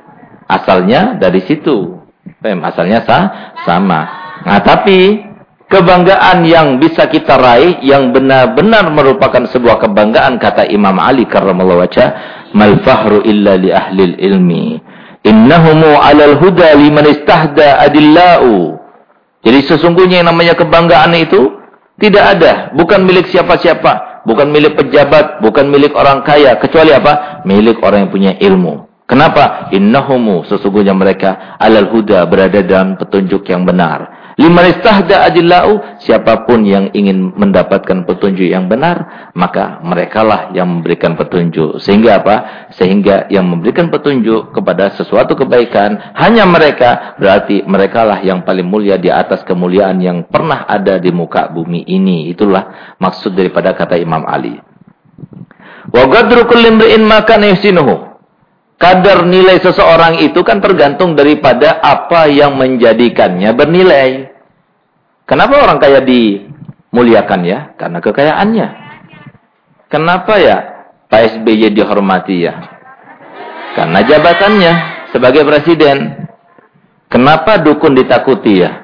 Asalnya dari situ. Asalnya sah, sama. Nah, tapi kebanggaan yang bisa kita raih, yang benar-benar merupakan sebuah kebanggaan, kata Imam Ali karramallahu wajhah, mal fahru illa li ahlil ilmi innahumu alal huda liman istahda adillau. Jadi sesungguhnya yang namanya kebanggaan itu tidak ada, bukan milik siapa-siapa, bukan milik pejabat, bukan milik orang kaya, kecuali apa? Milik orang yang punya ilmu. Kenapa? Innahumu, sesungguhnya mereka alal huda, berada dalam petunjuk yang benar. Liman istahda adillau, siapapun yang ingin mendapatkan petunjuk yang benar, maka merekalah yang memberikan petunjuk. Sehingga apa? Sehingga yang memberikan petunjuk kepada sesuatu kebaikan, hanya mereka, berarti merekalah yang paling mulia di atas kemuliaan yang pernah ada di muka bumi ini. Itulah maksud daripada kata Imam Ali. Wa qadru kulli imri'in ma kana yuhsinuhu. Kadar nilai seseorang itu kan tergantung daripada apa yang menjadikannya bernilai. Kenapa orang kaya dimuliakan ya? Karena kekayaannya. Kenapa ya Pak S B Y dihormati ya? Karena jabatannya sebagai presiden. Kenapa dukun ditakuti ya?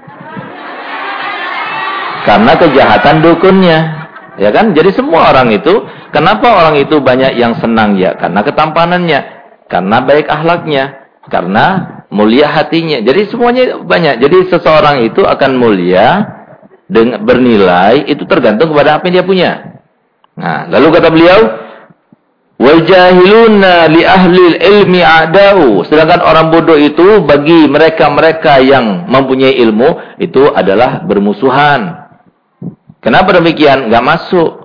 Karena kejahatan dukunnya. Ya kan? Jadi semua orang itu, kenapa orang itu banyak yang senang ya? Karena ketampanannya, karena baik akhlaknya, karena mulia hatinya. Jadi semuanya banyak. Jadi seseorang itu akan mulia, dengan bernilai, itu tergantung kepada apa yang dia punya. Nah, lalu kata beliau, wal jahiluna li ahli ilmi a'da'u. Sedangkan orang bodoh itu bagi mereka-mereka yang mempunyai ilmu itu adalah bermusuhan. Kenapa demikian? Enggak masuk.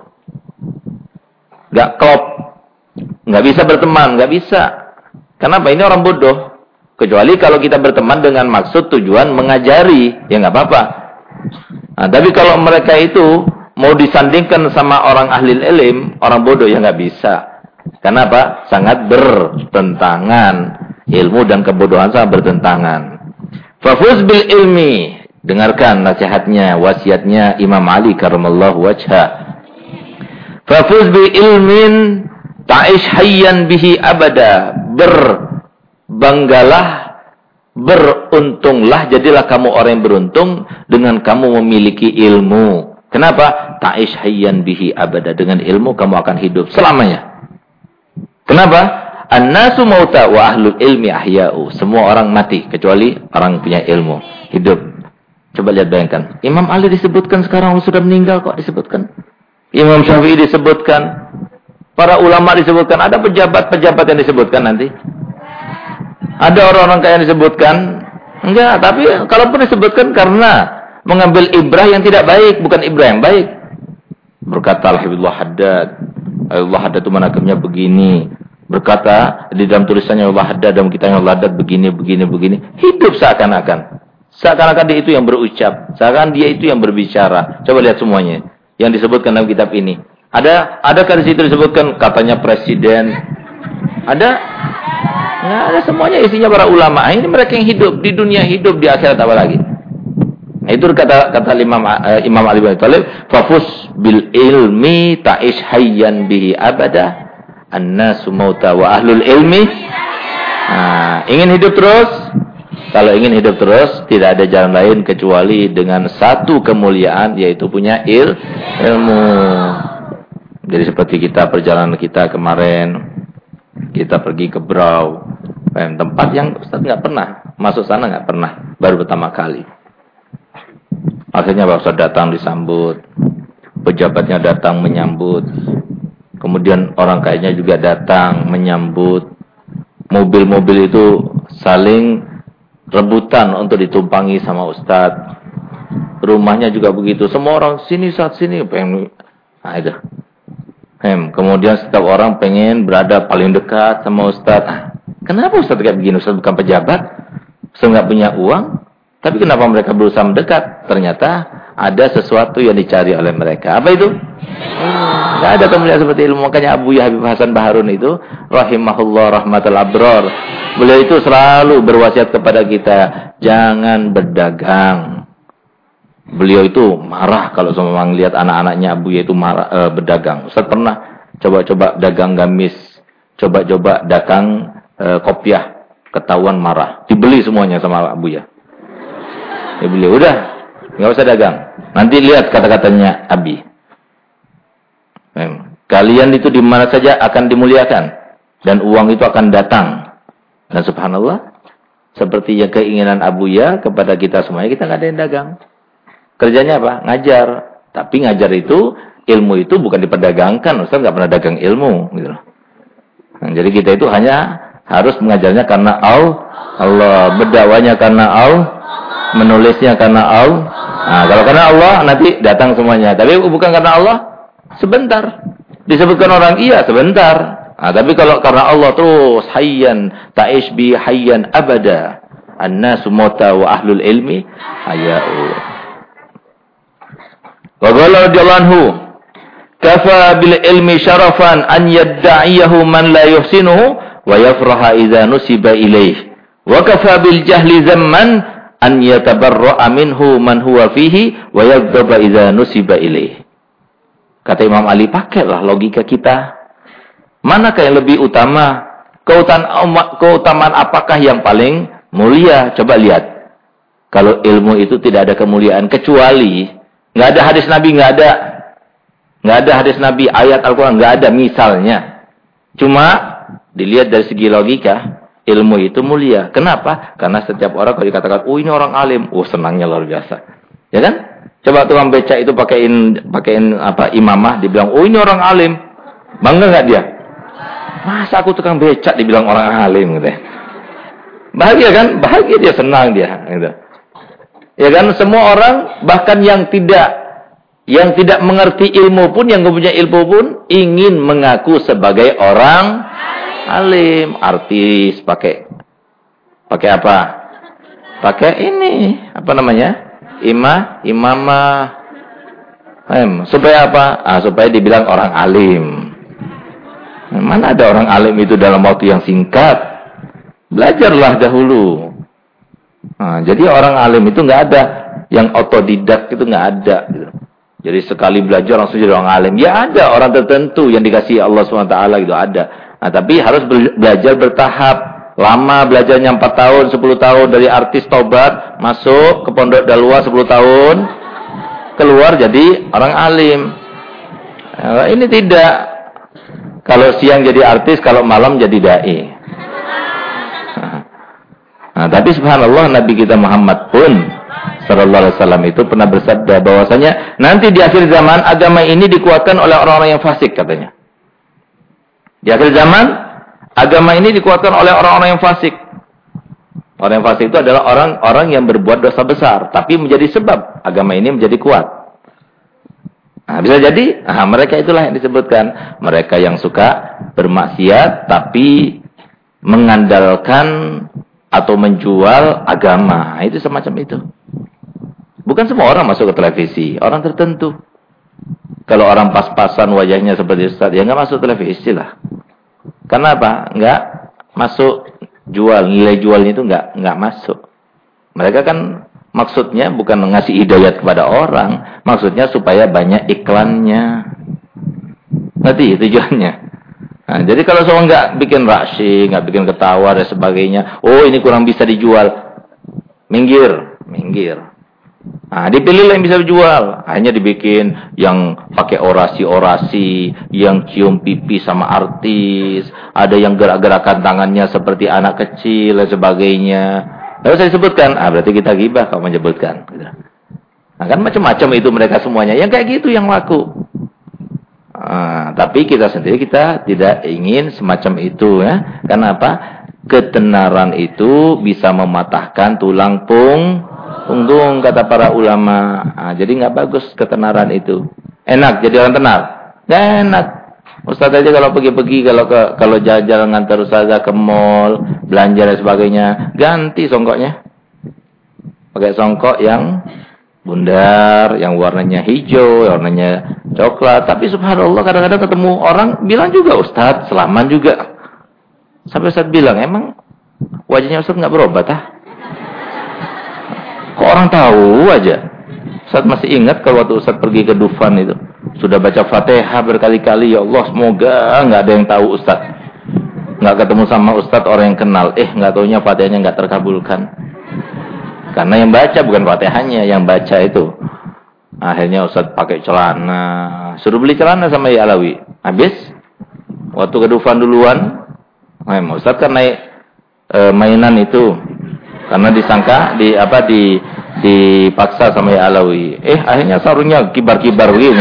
Enggak klop. Enggak bisa berteman, enggak bisa. Kenapa? Ini orang bodoh. Kecuali kalau kita berteman dengan maksud tujuan mengajari, ya enggak apa-apa. Nah, tapi kalau mereka itu mau disandingkan sama orang ahli ilm, orang bodoh ya enggak bisa. Kenapa? Sangat bertentangan. Ilmu dan kebodohan sangat bertentangan. Fafuz bil ilmi. Dengarkan nasihatnya, wasiatnya Imam Ali karramallahu wajha. Fafuz bil ilmin ta'ish hayyan bihi abada. Berbanggalah, beruntunglah, jadilah kamu orang yang beruntung dengan kamu memiliki ilmu. Kenapa? Ta'ish hayyan bihi abada. Dengan ilmu kamu akan hidup selamanya. Kenapa? An-nasu mauta wa ahlul ilmi ahya'u. Semua orang mati kecuali orang punya ilmu, hidup. Coba lihat, bayangkan. Imam Ali disebutkan sekarang sudah meninggal kok disebutkan. Imam Syafi'i disebutkan. Para ulama disebutkan. Ada pejabat-pejabat yang disebutkan nanti. Ada orang-orang kaya yang disebutkan. Enggak, tapi kalaupun disebutkan karena mengambil ibrah yang tidak baik, bukan ibrah yang baik. Berkata Al-Habibullah Haddad. Allah Haddad itu manakibnya begini. Berkata di dalam tulisannya Allah Haddad, dalam kitabnya Allah Haddad begini, begini, begini. Hidup seakan-akan. Seakan-akan dia itu yang berucap. Seakan dia itu yang berbicara. Coba lihat semuanya. Yang disebutkan dalam kitab ini. Ada, adakah di situ disebutkan katanya presiden? Ada? Ya, ada semuanya isinya para ulama. Ini mereka yang hidup. Di dunia hidup, di akhirat apa lagi? Nah, itu kata kata Imam, uh, Imam Ali bin Abi Thalib. Fafus bil ilmi ta'ish hayyan bihi abada. An-nasu mauta wa ahlul ilmi. Nah, ingin hidup terus? Kalau ingin hidup terus, tidak ada jalan lain kecuali dengan satu kemuliaan, yaitu punya il, ilmu. Jadi seperti kita perjalanan kita kemarin, kita pergi ke Brau, tempat yang Ustaz nggak pernah, masuk sana nggak pernah, baru pertama kali. Akhirnya Pak Ustaz datang disambut, pejabatnya datang menyambut, kemudian orang kayaknya juga datang menyambut, mobil-mobil itu saling rebutan untuk ditumpangi sama Ustadz. Rumahnya juga begitu. Semua orang sini saat sini pengen. Nah, itu. Hem, kemudian setiap orang pengen berada paling dekat sama Ustadz. Ah, kenapa Ustadz kayak begini? Ustadz bukan pejabat. Ustadz nggak punya uang. Tapi kenapa mereka berusaha mendekat? Ternyata ada sesuatu yang dicari oleh mereka. Apa itu? Hmm, nggak ada kemuliaan seperti ilmu. Makanya Abu Habib Hasan Baharun itu rahimahullah rahmatul abrar. Beliau itu selalu berwasiat kepada kita, jangan berdagang. Beliau itu marah kalau sama lihat anak-anaknya Abu itu marah e, berdagang. Ustaz pernah coba-coba dagang gamis, coba-coba dagang e, kopiah, ketahuan marah. Dibeli semuanya sama Abu ya. Dibeli, udah, nggak usah dagang. Nanti lihat kata-katanya Abi. Kalian itu di mana saja akan dimuliakan dan uang itu akan datang. Dan subhanallah, seperti yang keinginan Abu ya kepada kita semuanya, kita nggak ada yang dagang. Kerjanya apa? Ngajar. Tapi ngajar itu, ilmu itu bukan diperdagangkan. Ustaz nggak pernah dagang ilmu. Gitu. Nah, jadi kita itu hanya harus mengajarnya karena Allah. Berdakwahnya karena Allah. Menulisnya karena Allah. Nah, kalau karena Allah, nanti datang semuanya. Tapi bukan karena Allah, sebentar. Disebutkan orang, iya sebentar. Nah, tapi kalau karena Allah terus hayyan ta'ish bi hayyan abada. An-nasu mauta wa ahlul ilmi haya'u. Wa qala radhiyallahu anhu, kafa bil ilmi syarafan an yadda'iyahu man la yuhsinuhu wa yafraha idza nusiba ilayhi. Wa kafa bil jahli zamman an yatabarra'a minhu man huwa fihi wa yaghdaba idza nusiba ilayhi. Kata Imam Ali, pakailah logika kita. Manakah yang lebih utama? Keutamaan, keutamaan apakah yang paling mulia? Coba lihat. Kalau ilmu itu tidak ada kemuliaan, kecuali nggak ada hadis Nabi, nggak ada, nggak ada hadis Nabi, ayat Al-Quran, nggak ada misalnya. Cuma dilihat dari segi logika, ilmu itu mulia. Kenapa? Karena setiap orang kalau dikatakan, oh ini orang alim, oh senangnya luar biasa, ya kan? Coba tukang becak itu pakaiin, pakaiin apa imamah, dibilang, oh ini orang alim, bangga nggak dia? Masa aku tukang becak dibilang orang alim gitu ya. Bahagia kan? Bahagia dia, senang dia gitu. Ya kan, semua orang bahkan yang tidak yang tidak mengerti ilmu pun, yang punya ilmu pun ingin mengaku sebagai orang alim. Artis pakai pakai apa? Pakai ini, apa namanya? Imah, imamah. Em, supaya apa? Ah, supaya dibilang orang alim. Mana ada orang alim itu dalam waktu yang singkat? Belajarlah dahulu. Nah, jadi orang alim itu nggak ada yang otodidak, itu nggak ada. Gitu. Jadi sekali belajar langsung jadi orang alim. Ya ada orang tertentu yang dikasih Allah subhanahu wa taala gitu, ada. Nah, tapi harus belajar bertahap. Lama belajarnya empat tahun, sepuluh tahun, dari artis tobat masuk ke pondok dakwah sepuluh tahun, keluar jadi orang alim. Nah, ini tidak. Kalau siang jadi artis, kalau malam jadi dai. Nah, tapi subhanallah Nabi kita Muhammad pun sallallahu alaihi wasallam itu pernah bersabda bahwasanya nanti di akhir zaman agama ini dikuatkan oleh orang-orang yang fasik katanya. Di akhir zaman agama ini dikuatkan oleh orang-orang yang fasik. Orang yang fasik itu adalah orang-orang yang berbuat dosa besar, tapi menjadi sebab agama ini menjadi kuat. Nah, bisa jadi, nah, mereka itulah yang disebutkan. Mereka yang suka bermaksiat, tapi mengandalkan atau menjual agama. Itu semacam itu. Bukan semua orang masuk ke televisi. Orang tertentu. Kalau orang pas-pasan wajahnya seperti Ustaz, ya nggak masuk televisi lah. Karena apa? Nggak masuk jual. Nilai jualnya itu nggak nggak masuk. Mereka kan maksudnya bukan ngasih hidayat kepada orang. Maksudnya supaya banyak iklannya. Ngerti tujuannya. Nah, jadi kalau soal nggak bikin raksi, nggak bikin ketawa dan sebagainya. Oh ini kurang bisa dijual. Minggir. Minggir. Nah, dipilih yang bisa dijual. Hanya dibikin yang pakai orasi-orasi, yang cium pipi sama artis. Ada yang gerak-gerakan tangannya seperti anak kecil dan sebagainya. Lalu saya sebutkan, ah berarti kita gibah kalau menyebutkan. Nah kan macam-macam itu mereka semuanya. Yang kayak gitu yang laku. Nah, tapi kita sendiri kita tidak ingin semacam itu ya. Kenapa? Ketenaran itu bisa mematahkan tulang pung, punggung kata para ulama. Nah, jadi nggak bagus ketenaran itu. Enak jadi orang tenar? Nggak enak. Ustaz aja kalau pergi-pergi, kalau ke kalau jalan-jalan ngantar ustazah ke mall, belanja dan sebagainya, ganti songkoknya. Pakai songkok yang bundar, yang warnanya hijau, yang warnanya coklat. Tapi subhanallah kadang-kadang ketemu orang bilang juga Ustaz, selaman juga. Sampai Ustaz bilang, emang wajahnya Ustaz nggak berobat ah? Kok orang tahu aja? Ustaz masih ingat kalau waktu Ustaz pergi ke Dufan itu. Sudah baca Fatihah berkali-kali, ya Allah semoga nggak ada yang tahu Ustaz. Nggak ketemu sama Ustaz orang yang kenal. Eh nggak taunya Fatihahnya nggak terkabulkan. Karena yang baca bukan Fatihahnya, yang baca itu. Akhirnya Ustaz pakai celana. Suruh beli celana sama Ya Alawi. Habis, waktu ke Dufan duluan, Ustaz kan naik e, mainan itu. Karena disangka, di apa di dipaksa sama Ya Alawi. Eh, akhirnya sarungnya kibar-kibar begini.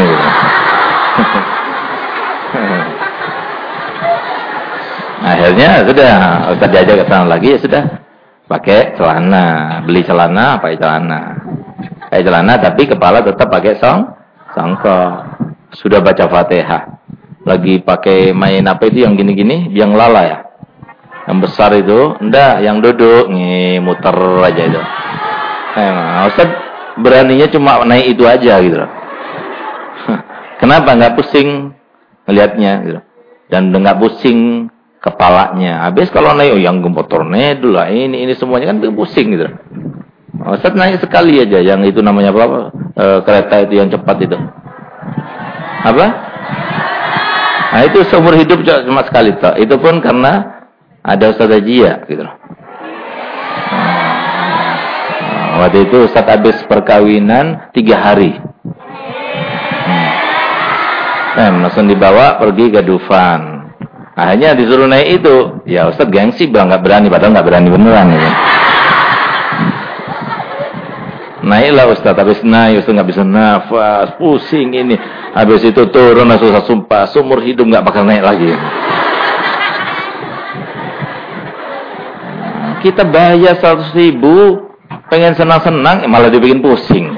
Akhirnya sudah, Ustaz diajak ke sana lagi, ya sudah. Pakai celana, beli celana, pakai celana. Pakai celana tapi kepala tetap pakai song, songkok. Sudah baca Fatihah. Lagi pakai main apa itu yang gini-gini, yang lala ya. Yang besar itu, enggak, yang duduk, nih muter aja itu. Nah, Ustaz beraninya cuma naik itu aja gitu loh. Kenapa nggak pusing ngelihatnya gitu. Dan nggak pusing kepalanya. Habis kalau naik oh, yang gempot tornado lah, ini ini semuanya kan pusing gitu. Ustaz naik sekali aja yang itu namanya apa? E, kereta itu yang cepat itu. Apa? Nah, itu seumur hidup cuma sekali toh. Itu pun karena ada Ustaz Jia gitu loh. Nah, waktu itu Ustaz habis perkawinan tiga hari. Hmm. Nah, langsung dibawa pergi ke Dufan. Akhirnya disuruh naik itu. Ya Ustaz gengsi bang, nggak berani, padahal nggak berani beneran gitu. Naiklah Ustaz, habis naik Ustaz nggak bisa nafas, pusing ini. Habis itu turun, susah sumpah, seumur hidup nggak bakal naik lagi. Kita bayar seratus ribu, pengen senang-senang, malah dibikin pusing.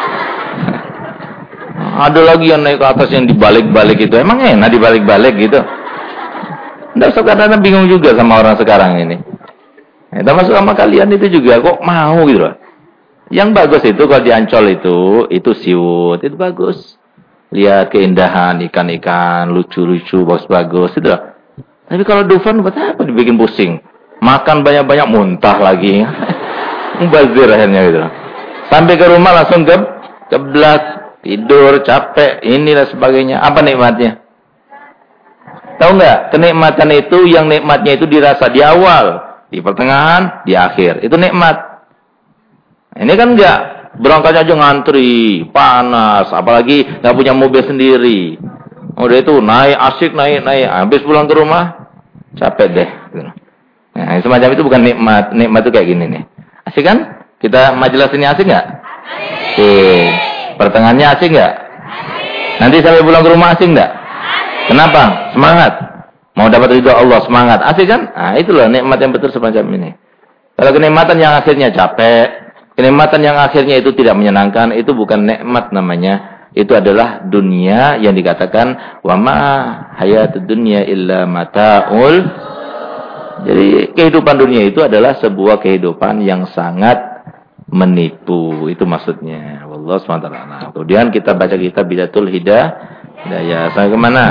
Ada lagi yang naik ke atas yang dibalik-balik itu, emang enak dibalik-balik gitu? Nggak, Ustaz kadang-kadang bingung juga sama orang sekarang ini. Nah, termasuk sama kalian itu juga, kok mau gitu loh. Yang bagus itu kalau di Ancol itu, itu siwut, itu bagus. Lihat keindahan ikan-ikan, lucu-lucu, bagus-bagus, itu loh. Tapi kalau Dufan, buat apa dibikin pusing? Makan banyak-banyak, muntah lagi. Mubazir akhirnya gitu loh. Sampai ke rumah langsung ke keblat, tidur, capek, inilah sebagainya. Apa nikmatnya? Tahu nggak? Kenikmatan itu, yang nikmatnya itu dirasa di awal, di pertengahan, di akhir. Itu nikmat. Ini kan enggak, berangkat aja ngantri, panas, apalagi nggak punya mobil sendiri. Udah itu naik asik, naik naik, habis pulang ke rumah capek deh. Nah, semacam itu bukan nikmat. Nikmat itu kayak gini nih. Asik kan? Kita majelis ini asik nggak? Asik. Pertengahannya asik nggak? Nanti sampai pulang ke rumah asik nggak? Kenapa? Semangat. Mau dapat ridho Allah, semangat. Asik kan? Nah, itulah nikmat yang betul semacam ini. Kalau kenikmatan yang akhirnya capek, kenikmatan yang akhirnya itu tidak menyenangkan, itu bukan nikmat namanya. Itu adalah dunia yang dikatakan wa ma hayatud dunya illa mataul. Jadi kehidupan dunia itu adalah sebuah kehidupan yang sangat menipu. Itu maksudnya. Wallahu subhanahu wa ta'ala. Kemudian kita baca kitab Bidatul Hidayah. Sampai kemana?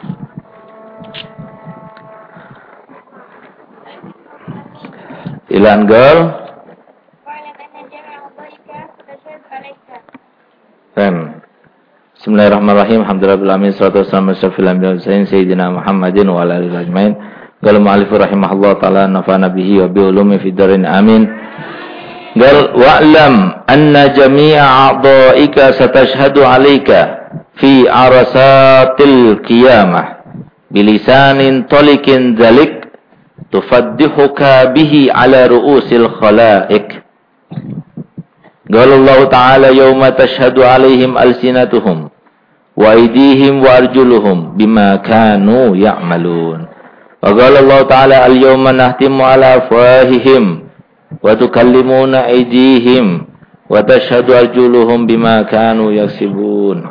Ilan girl. Fem. Bismillahirrahmanirrahim. Alhamdulillahirabbil alamin. Wassalatu wassalamu ala sayyidina Muhammadin wa ala alihi ajmain. Qala mu'allif rahimahullah taala nafa'ana bihi wa bi ulumi fid darin amin. Qal wa'lam anna jami'a a'dha'ika satashhadu 'alaika fi arasatil qiyamah bilisanin talikin dzalik tufaddihuka bihi 'ala ru'usil khalaiq. Qala Allah ta'ala yawma tashhadu 'alaihim alsinatuhum wa aydihim wa arjuluhum bima kanu ya'malun. Wa qala Allah ta'ala al-yawma nahtimu 'ala afwahihim wa tukallimuna aydihim wa tashhadu arjuluhum bima kanu yaksibun.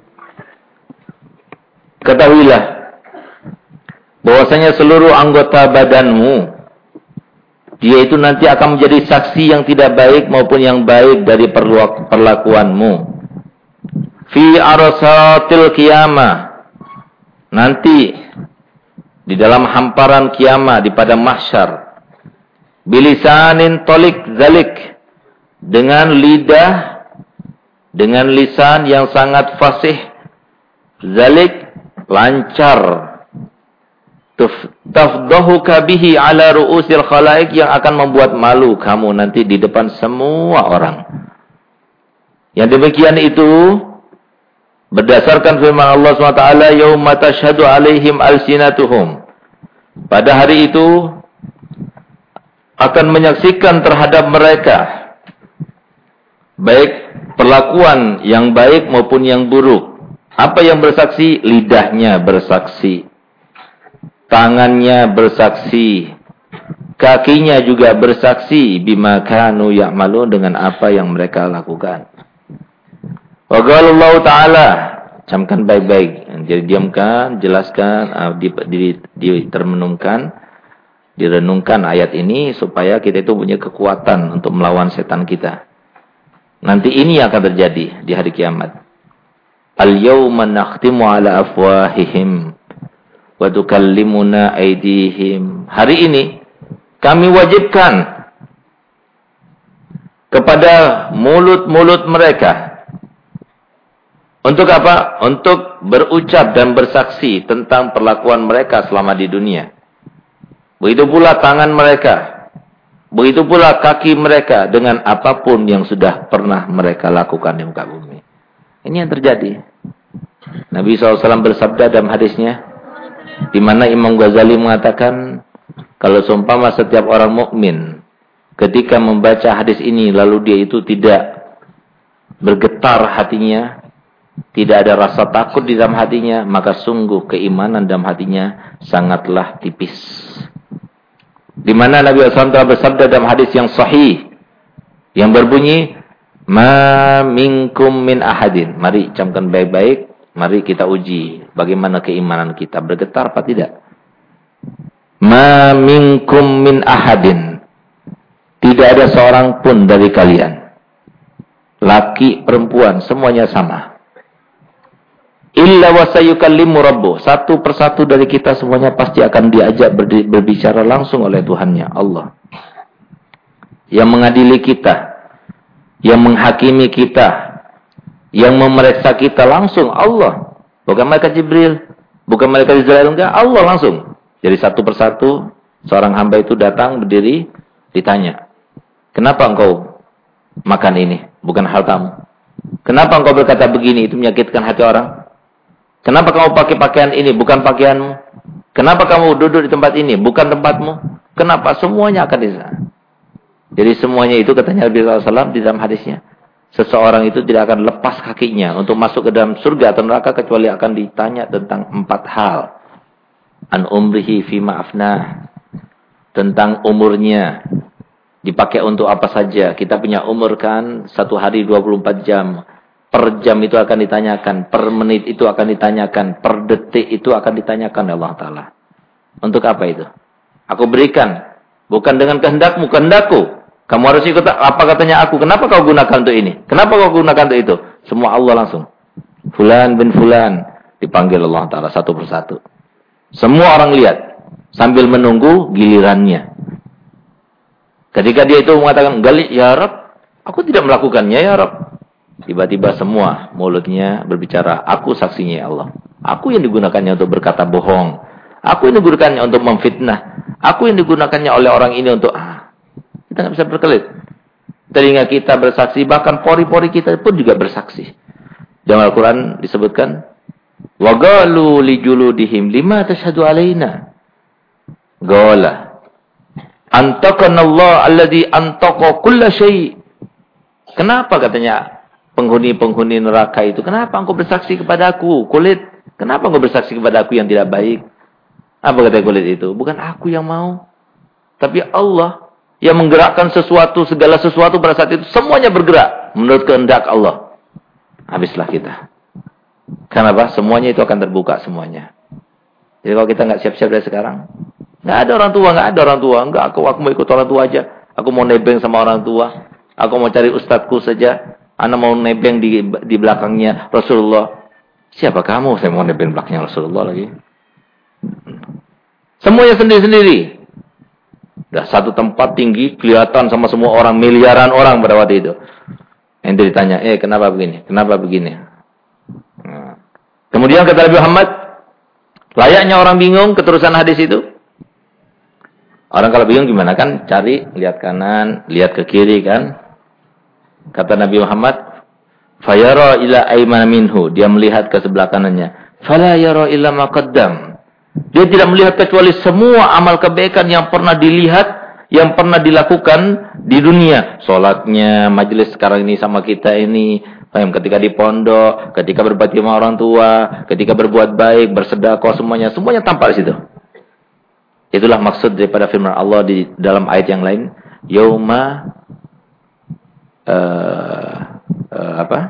Ketahuilah bahwasanya seluruh anggota badanmu dia itu nanti akan menjadi saksi yang tidak baik maupun yang baik dari perlakuanmu. Fi arsatil qiyamah, nanti di dalam hamparan kiamat di pada mahsyar, bilisanin tolik zalik, dengan lidah, dengan lisan yang sangat fasih, zalik, lancar, tafdahuka bihi ala ru'usil khalaik, yang akan membuat malu kamu nanti di depan semua orang. Yang demikian itu berdasarkan firman Allah subhanahu wa taala yauma tashhadu alaihim alsinatuhum, pada hari itu akan menyaksikan terhadap mereka baik perlakuan yang baik maupun yang buruk. Apa yang bersaksi? Lidahnya bersaksi, tangannya bersaksi, kakinya juga bersaksi, bima kanu ya'malun, dengan apa yang mereka lakukan. Wa qala Allah ta'ala, camkan baik-baik, jadi diamkan, jelaskan, di, di, di termenungkan, direnungkan ayat ini supaya kita itu punya kekuatan untuk melawan setan kita. Nanti ini yang akan terjadi di hari kiamat. Al-yawma nakhtimu ala afwahihim wa tukallimuna aydihim. Hari ini kami wajibkan kepada mulut-mulut mereka Untuk apa? Untuk berucap dan bersaksi tentang perlakuan mereka selama di dunia. Begitu pula tangan mereka. Begitu pula kaki mereka dengan apapun yang sudah pernah mereka lakukan di muka bumi. Ini yang terjadi. Nabi shallallahu alaihi wasallam bersabda dalam hadisnya, di mana Imam Ghazali mengatakan, kalau seumpama setiap orang mukmin ketika membaca hadis ini lalu dia itu tidak bergetar hatinya, tidak ada rasa takut di dalam hatinya, maka sungguh keimanan dalam hatinya sangatlah tipis. Di mana Nabi shallallahu alaihi wasallam bersabda dalam hadis yang sahih yang berbunyi, ma minkum min ahadin. Mari camkan baik-baik, mari kita uji bagaimana keimanan kita, bergetar apa tidak. Ma minkum min ahadin. Tidak ada seorang pun dari kalian, laki, perempuan, semuanya sama. Illa wasayukallimu rabbuh. Satu persatu dari kita semuanya pasti akan diajak berbicara langsung oleh Tuhannya, Allah. Yang mengadili kita, yang menghakimi kita, yang memeriksa kita langsung Allah. Bukan malaikat Jibril, bukan malaikat Israel, enggak, Allah langsung. Jadi satu persatu seorang hamba itu datang berdiri, ditanya, kenapa engkau makan ini? Bukan hal kamu. Kenapa engkau berkata begini? Itu menyakitkan hati orang. Kenapa kamu pakai pakaian ini? Bukan pakaianmu. Kenapa kamu duduk di tempat ini? Bukan tempatmu. Kenapa? Semuanya akan di sana. Jadi semuanya itu katanya Nabi shallallahu alaihi wasallam di dalam hadisnya, seseorang itu tidak akan lepas kakinya untuk masuk ke dalam surga atau neraka kecuali akan ditanya tentang empat hal. An umrihi fima afnah. Tentang umurnya. Dipakai untuk apa saja. Kita punya umur kan satu hari dua puluh empat jam. Per jam itu akan ditanyakan. Per menit itu akan ditanyakan. Per detik itu akan ditanyakan oleh Allah Ta'ala. Untuk apa itu? Aku berikan. Bukan dengan kehendakmu, kehendakku. Kamu harus ikut apa katanya aku. Kenapa kau gunakan untuk ini? Kenapa kau gunakan untuk itu? Semua Allah langsung. Fulan bin Fulan. Dipanggil Allah Ta'ala satu persatu. Semua orang lihat. Sambil menunggu gilirannya. Ketika dia itu mengatakan, Gali, ya Rab, aku tidak melakukannya ya Rab. Tiba-tiba semua mulutnya berbicara, aku saksinya ya Allah. Aku yang digunakannya untuk berkata bohong. Aku yang digunakannya untuk memfitnah. Aku yang digunakannya oleh orang ini untuk, ah, kita nggak bisa berkelit. Telinga kita bersaksi, bahkan pori-pori kita pun juga bersaksi. Dalam Al-Quran disebutkan, وَقَالُوا لِجُلُودِهِمْ لِمَا تَشْهَدُ عَلَيْنَا Gala. Antaqana Allah alladhi antaqa kulla syai'. Kenapa katanya penghuni-penghuni neraka itu? Kenapa engkau bersaksi kepada aku, kulit? Kenapa engkau bersaksi kepada aku yang tidak baik? Apa kata kulit itu? Bukan aku yang mau, tapi Allah yang menggerakkan sesuatu, segala sesuatu pada saat itu semuanya bergerak menurut kehendak Allah. Habislah kita. Kenapa? Semuanya itu akan terbuka semuanya. Jadi kalau kita nggak siap-siap dari sekarang, nggak ada orang tua, nggak ada orang tua, nggak aku, aku mau ikut orang tua aja. Aku mau nebeng sama orang tua. Aku mau cari ustadku saja. Anak mau nebeng di di belakangnya Rasulullah. Siapa kamu? Saya mau nebeng belakangnya Rasulullah lagi. Semuanya sendiri-sendiri. Dah satu tempat tinggi, kelihatan sama semua orang, miliaran orang pada waktu itu. Ente ditanya, eh kenapa begini? Kenapa begini? Nah. Kemudian kata Nabi Muhammad, layaknya orang bingung keterusan hadis itu. Orang kalau bingung gimana kan? Cari, lihat kanan, lihat ke kiri kan? Kata Nabi Muhammad, fayara ila ayman minhu. Dia melihat ke sebelah kanannya. Fala yara illa ma qaddam. Dia tidak melihat kecuali semua amal kebaikan yang pernah dilihat, yang pernah dilakukan di dunia. Salatnya, majelis sekarang ini sama kita ini, ketika di pondok, ketika berbakti sama orang tua, ketika berbuat baik, bersedekah, semuanya, semuanya tampak di situ. Itulah maksud daripada firman Allah di dalam ayat yang lain, yauma uh, uh, apa?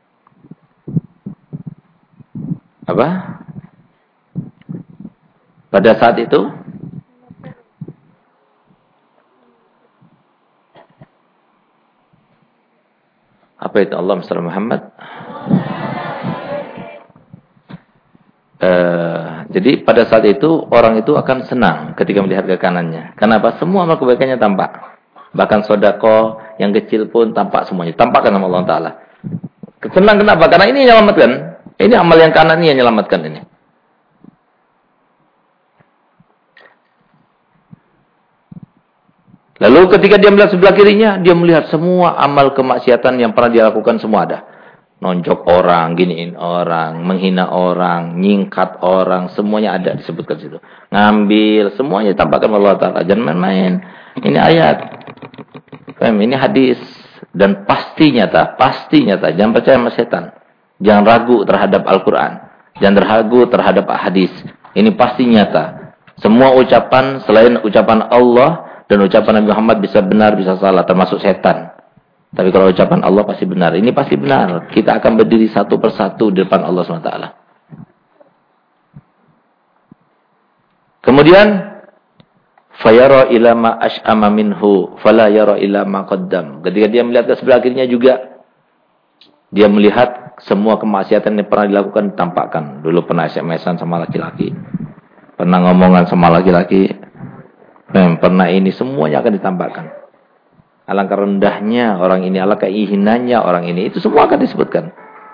Apa? Pada saat itu apa itu Allah Muhammad? Uh, jadi pada saat itu orang itu akan senang ketika melihat ke kanannya. Kenapa? Semua amal kebaikannya tampak. Bahkan sedekah yang kecil pun tampak semuanya. Tampakkan sama Allah Ta'ala. Senang kenapa? Karena ini yang menyelamatkan. Ini amal yang kanan ini yang menyelamatkan ini. Lalu ketika dia melihat sebelah kirinya, dia melihat semua amal kemaksiatan yang pernah dia lakukan semua ada. Nonjok orang, giniin orang, menghina orang, nyingkat orang, semuanya ada disebutkan situ. Ngambil, semuanya ditampakkan oleh Allah Ta'ala. Jangan main-main. Ini ayat. Ini hadis. Dan pasti nyata, pasti nyata. Jangan percaya sama setan. Jangan ragu terhadap Al-Quran. Jangan ragu terhadap hadis. Ini pasti nyata. Semua ucapan selain ucapan Allah dan ucapan Nabi Muhammad bisa benar, bisa salah. Termasuk setan. Tapi kalau ucapan Allah pasti benar. Ini pasti benar. Kita akan berdiri satu persatu di depan Allah subhanahu wa taala. Kemudian fayara ila ma ash'ama minhu fala yara ila ma qaddam. Ketika dia melihat ke sebelah kirinya juga, dia melihat semua kemaksiatan yang pernah dilakukan ditampakkan. Dulu pernah S M S-an sama laki-laki, pernah ngomongan sama laki-laki, pernah ini, semuanya akan ditampakkan. Alangkah rendahnya orang ini, alangkah hinanya orang ini, itu semua akan disebutkan.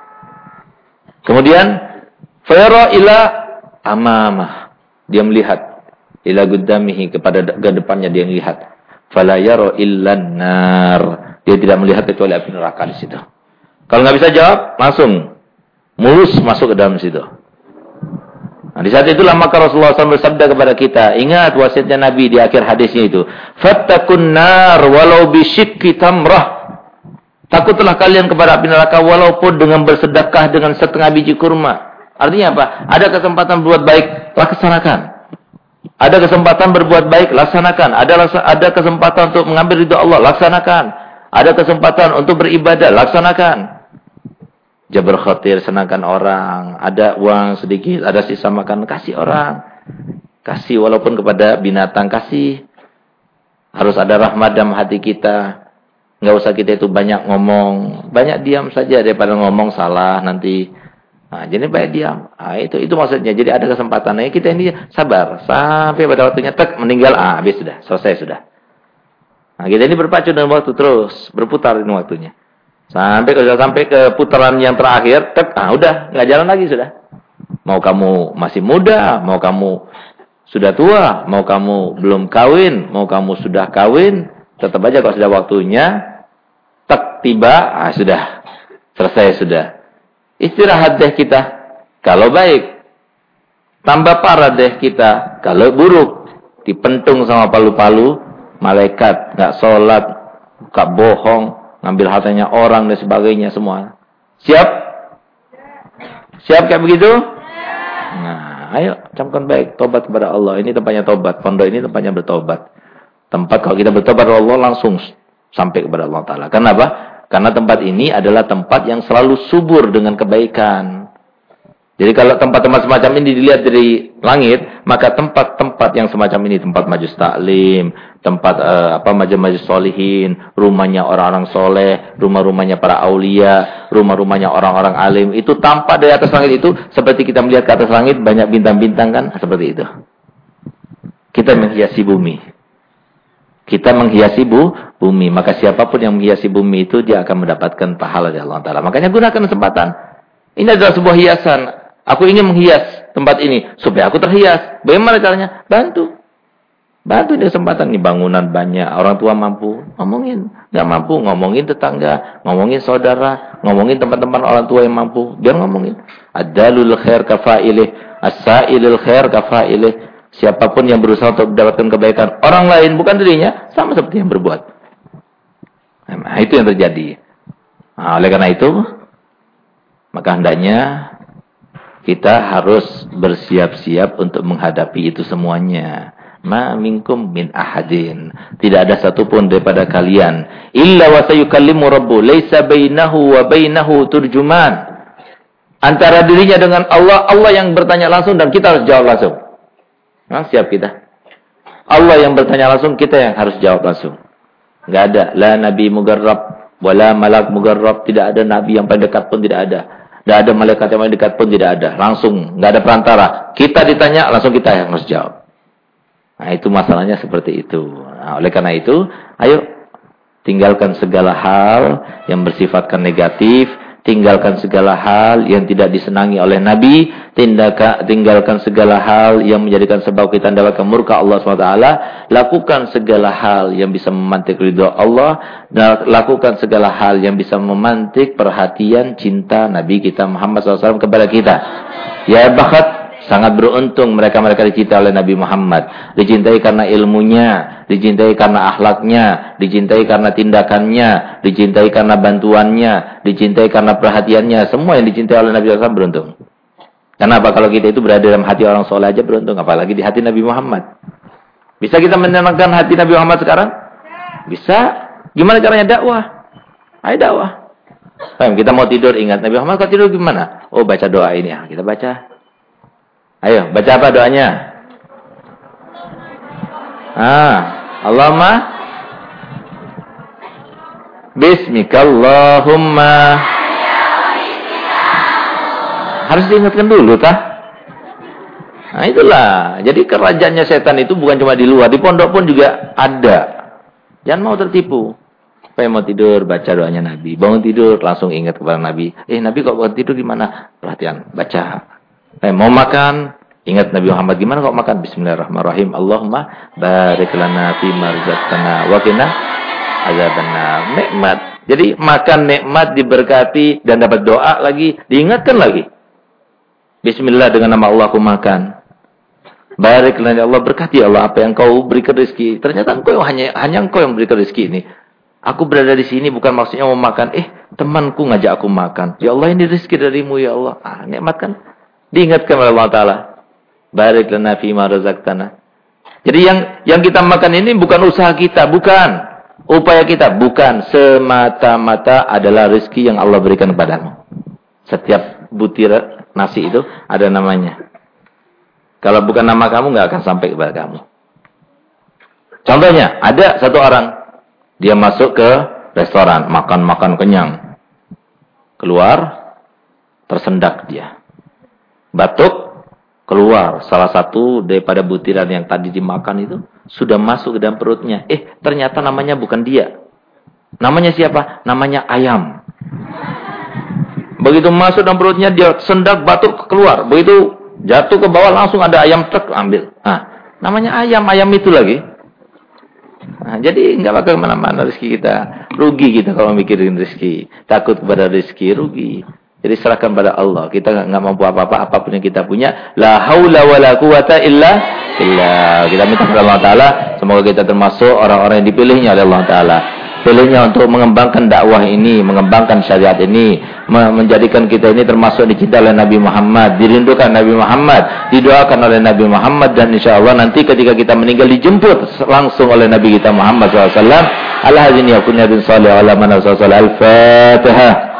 Kemudian fayara ila amamah, dia melihat ila guddamihi, kepada ke depannya dia melihat. Fala yara illan nar, dia tidak melihat kecuali api neraka di situ. Kalau nggak bisa jawab, langsung mulus masuk ke dalam situ. Nah, di saat itulah maka Rasulullah shallallahu alaihi wasallam bersabda kepada kita, ingat wasiatnya Nabi di akhir hadisnya itu, fattakun nar walau bisyikki tamrah. Takutlah kalian kepada api neraka walaupun dengan bersedekah dengan setengah biji kurma. Artinya apa? Ada kesempatan berbuat baik, laksanakan. Ada kesempatan berbuat baik, laksanakan. Ada ada kesempatan untuk mengambil ridha Allah, laksanakan. Ada kesempatan untuk beribadah, laksanakan. Jabr khatir, senangkan orang. Ada uang sedikit, ada sisa makan, kasih orang. Kasih walaupun kepada binatang, kasih. Harus ada rahmat dalam hati kita. Nggak usah kita itu banyak ngomong. Banyak diam saja daripada ngomong salah nanti. Nah, jadi banyak diam. Nah, itu itu maksudnya. Jadi ada kesempatan. Nah, kita ini sabar. Sampai pada waktunya, tek, meninggal. Ah, habis sudah. Selesai sudah. Nah, kita ini berpacu dengan waktu terus. Berputar ini waktunya. Sampai kalau sampai ke putaran yang terakhir, tek, ah udah, nggak jalan lagi sudah. Mau kamu masih muda, mau kamu sudah tua, mau kamu belum kawin, mau kamu sudah kawin, tetap aja kalau sudah waktunya, tek tiba, ah sudah, selesai sudah. Istirahat deh kita, kalau baik. Tambah parah deh kita, kalau buruk. Dipentung sama palu-palu, malaikat, nggak sholat, nggak bohong, ngambil hartanya orang dan sebagainya semua. Siap? Siap kayak begitu? Nah, ayo camkan baik, tobat kepada Allah. Ini tempatnya tobat. Pondok ini tempatnya bertobat. Tempat kalau kita bertobat kepada Allah langsung sampai kepada Allah Ta'ala. Kenapa? Karena tempat ini adalah tempat yang selalu subur dengan kebaikan. Jadi kalau tempat-tempat semacam ini dilihat dari langit, maka tempat-tempat yang semacam ini, tempat majelis taklim, tempat uh, apa majelis-majelis solihin, rumahnya orang-orang soleh, rumah-rumahnya para aulia, rumah-rumahnya orang-orang alim, itu tampak dari atas langit itu seperti kita melihat ke atas langit banyak bintang-bintang kan, seperti itu. Kita menghiasi bumi. Kita menghiasi bu, bumi, maka siapapun yang menghiasi bumi itu dia akan mendapatkan pahala dari Allah Ta'ala. Makanya gunakan kesempatan. Ini adalah sebuah hiasan. Aku ingin menghias tempat ini supaya aku terhias. Bagaimana caranya? Bantu. Bantu di kesempatan. Ini bangunan banyak. Orang tua mampu. Ngomongin. Nggak mampu. Ngomongin tetangga. Ngomongin saudara. Ngomongin teman-teman orang tua yang mampu. Biar ngomongin. Ad-dalul khair kafa'ilih. As-sa'ilul khair kafa'ilih. Siapapun yang berusaha untuk mendapatkan kebaikan orang lain, bukan dirinya, sama seperti yang berbuat. Nah, itu yang terjadi. Nah, oleh karena itu, maka hendaknya kita harus bersiap-siap untuk menghadapi itu semuanya. Ma minkum min ahadin. Tidak ada satupun daripada kalian. Illa wa sayukallimu rabbu. Laisa bainahu wa bainahu turjuman. Antara dirinya dengan Allah, Allah yang bertanya langsung dan kita harus jawab langsung. Nah, siap kita. Allah yang bertanya langsung, kita yang harus jawab langsung. Enggak ada. La nabi mugarrab. Wala malak mugarrab. Tidak ada nabi yang paling dekat pun tidak ada. Tidak ada malaikat yang paling dekat pun tidak ada. Langsung, nggak ada perantara. Kita ditanya, langsung kita yang harus jawab. Nah, itu masalahnya seperti itu. Nah, oleh karena itu, ayo tinggalkan segala hal yang bersifatkan negatif. tinggalkan segala hal yang tidak disenangi oleh Nabi, tindakan, tinggalkan segala hal yang menjadikan sebab kita mendapatkan murka Allah subhanahu wa taala, lakukan segala hal yang bisa memantik ridha Allah, dan lakukan segala hal yang bisa memantik perhatian cinta Nabi kita Muhammad shallallahu alaihi wasallam kepada kita. Ya bakhat, sangat beruntung mereka-mereka dicintai oleh Nabi Muhammad. Dicintai karena ilmunya, dicintai karena akhlaknya, dicintai karena tindakannya, dicintai karena bantuannya, dicintai karena perhatiannya. Semua yang dicintai oleh Nabi shallallahu alaihi wasallam beruntung. Kenapa? Kalau kita itu berada dalam hati orang soleh aja beruntung, apalagi di hati Nabi Muhammad. Bisa kita menenangkan hati Nabi Muhammad sekarang? Bisa. Gimana caranya dakwah? Ayo dakwah. Kita mau tidur, ingat Nabi Muhammad kalau tidur gimana? Oh, baca doa ini ya, kita baca. Ayo, baca apa doanya? Ah, Allahumma Bismikallahumma. Harus diingatkan dulu, tah? Nah, itulah. Jadi kerajaannya setan itu bukan cuma di luar, di pondok pun juga ada. Jangan mau tertipu. Supaya mau tidur, baca doanya Nabi. Bangun tidur, langsung ingat kepada Nabi. Eh, Nabi kok bangun tidur gimana? Perhatian, baca. Eh, mau makan, ingat Nabi Muhammad gimana kok makan? Bismillahirrahmanirrahim. Allahumma barik lana fi ma razaqtana wa qina azabannar. Nikmat. Jadi makan nikmat, diberkati dan dapat doa lagi, diingatkan lagi. Bismillah, dengan nama Allah aku makan. Barik lana ya Allah, berkati ya Allah apa yang kau berikan rezeki. Ternyata engkau hanya hanya engkau yang berikan rezeki ini. Aku berada di sini bukan maksudnya mau makan. Eh, temanku ngajak aku makan. Ya Allah, ini rezeki darimu ya Allah. Ah, nikmat kan? Diingatkan oleh Allah Ta'ala. Barik lana fima razaqtana. Jadi yang yang kita makan ini bukan usaha kita, bukan upaya kita, bukan, semata-mata adalah rezeki yang Allah berikan kepadamu. Setiap butir nasi itu ada namanya. Kalau bukan nama kamu nggak akan sampai kepada kamu. Contohnya, ada satu orang dia masuk ke restoran, makan-makan kenyang. Keluar tersendak dia. Batuk, keluar salah satu daripada butiran yang tadi dimakan itu sudah masuk ke dalam perutnya. Eh, ternyata namanya bukan dia. Namanya siapa? Namanya ayam. Begitu masuk dalam perutnya, dia sendak, batuk, keluar. Begitu jatuh ke bawah, langsung ada ayam truk ambil. Nah, namanya ayam, ayam itu lagi. Nah, jadi nggak bakal kemana-mana rezeki kita. Rugi kita kalau mikirin rezeki. Takut kepada rezeki, rugi. Jadi serahkan pada Allah. Kita nggak mampu apa-apa, apapun yang kita punya. La haula wa la quwata illa billah. Kita minta kepada Allah Ta'ala. Semoga kita termasuk orang-orang yang dipilihnya oleh Allah Ta'ala. Pilihnya untuk mengembangkan dakwah ini, mengembangkan syariat ini. Menjadikan kita ini termasuk dicintai oleh Nabi Muhammad. Dirindukan Nabi Muhammad. Didoakan oleh Nabi Muhammad. Dan insya Allah nanti ketika kita meninggal dijemput langsung oleh Nabi kita Muhammad shallallahu alaihi wasallam. Ala hadini yakunna bin salih ala manasasal al-fatihah.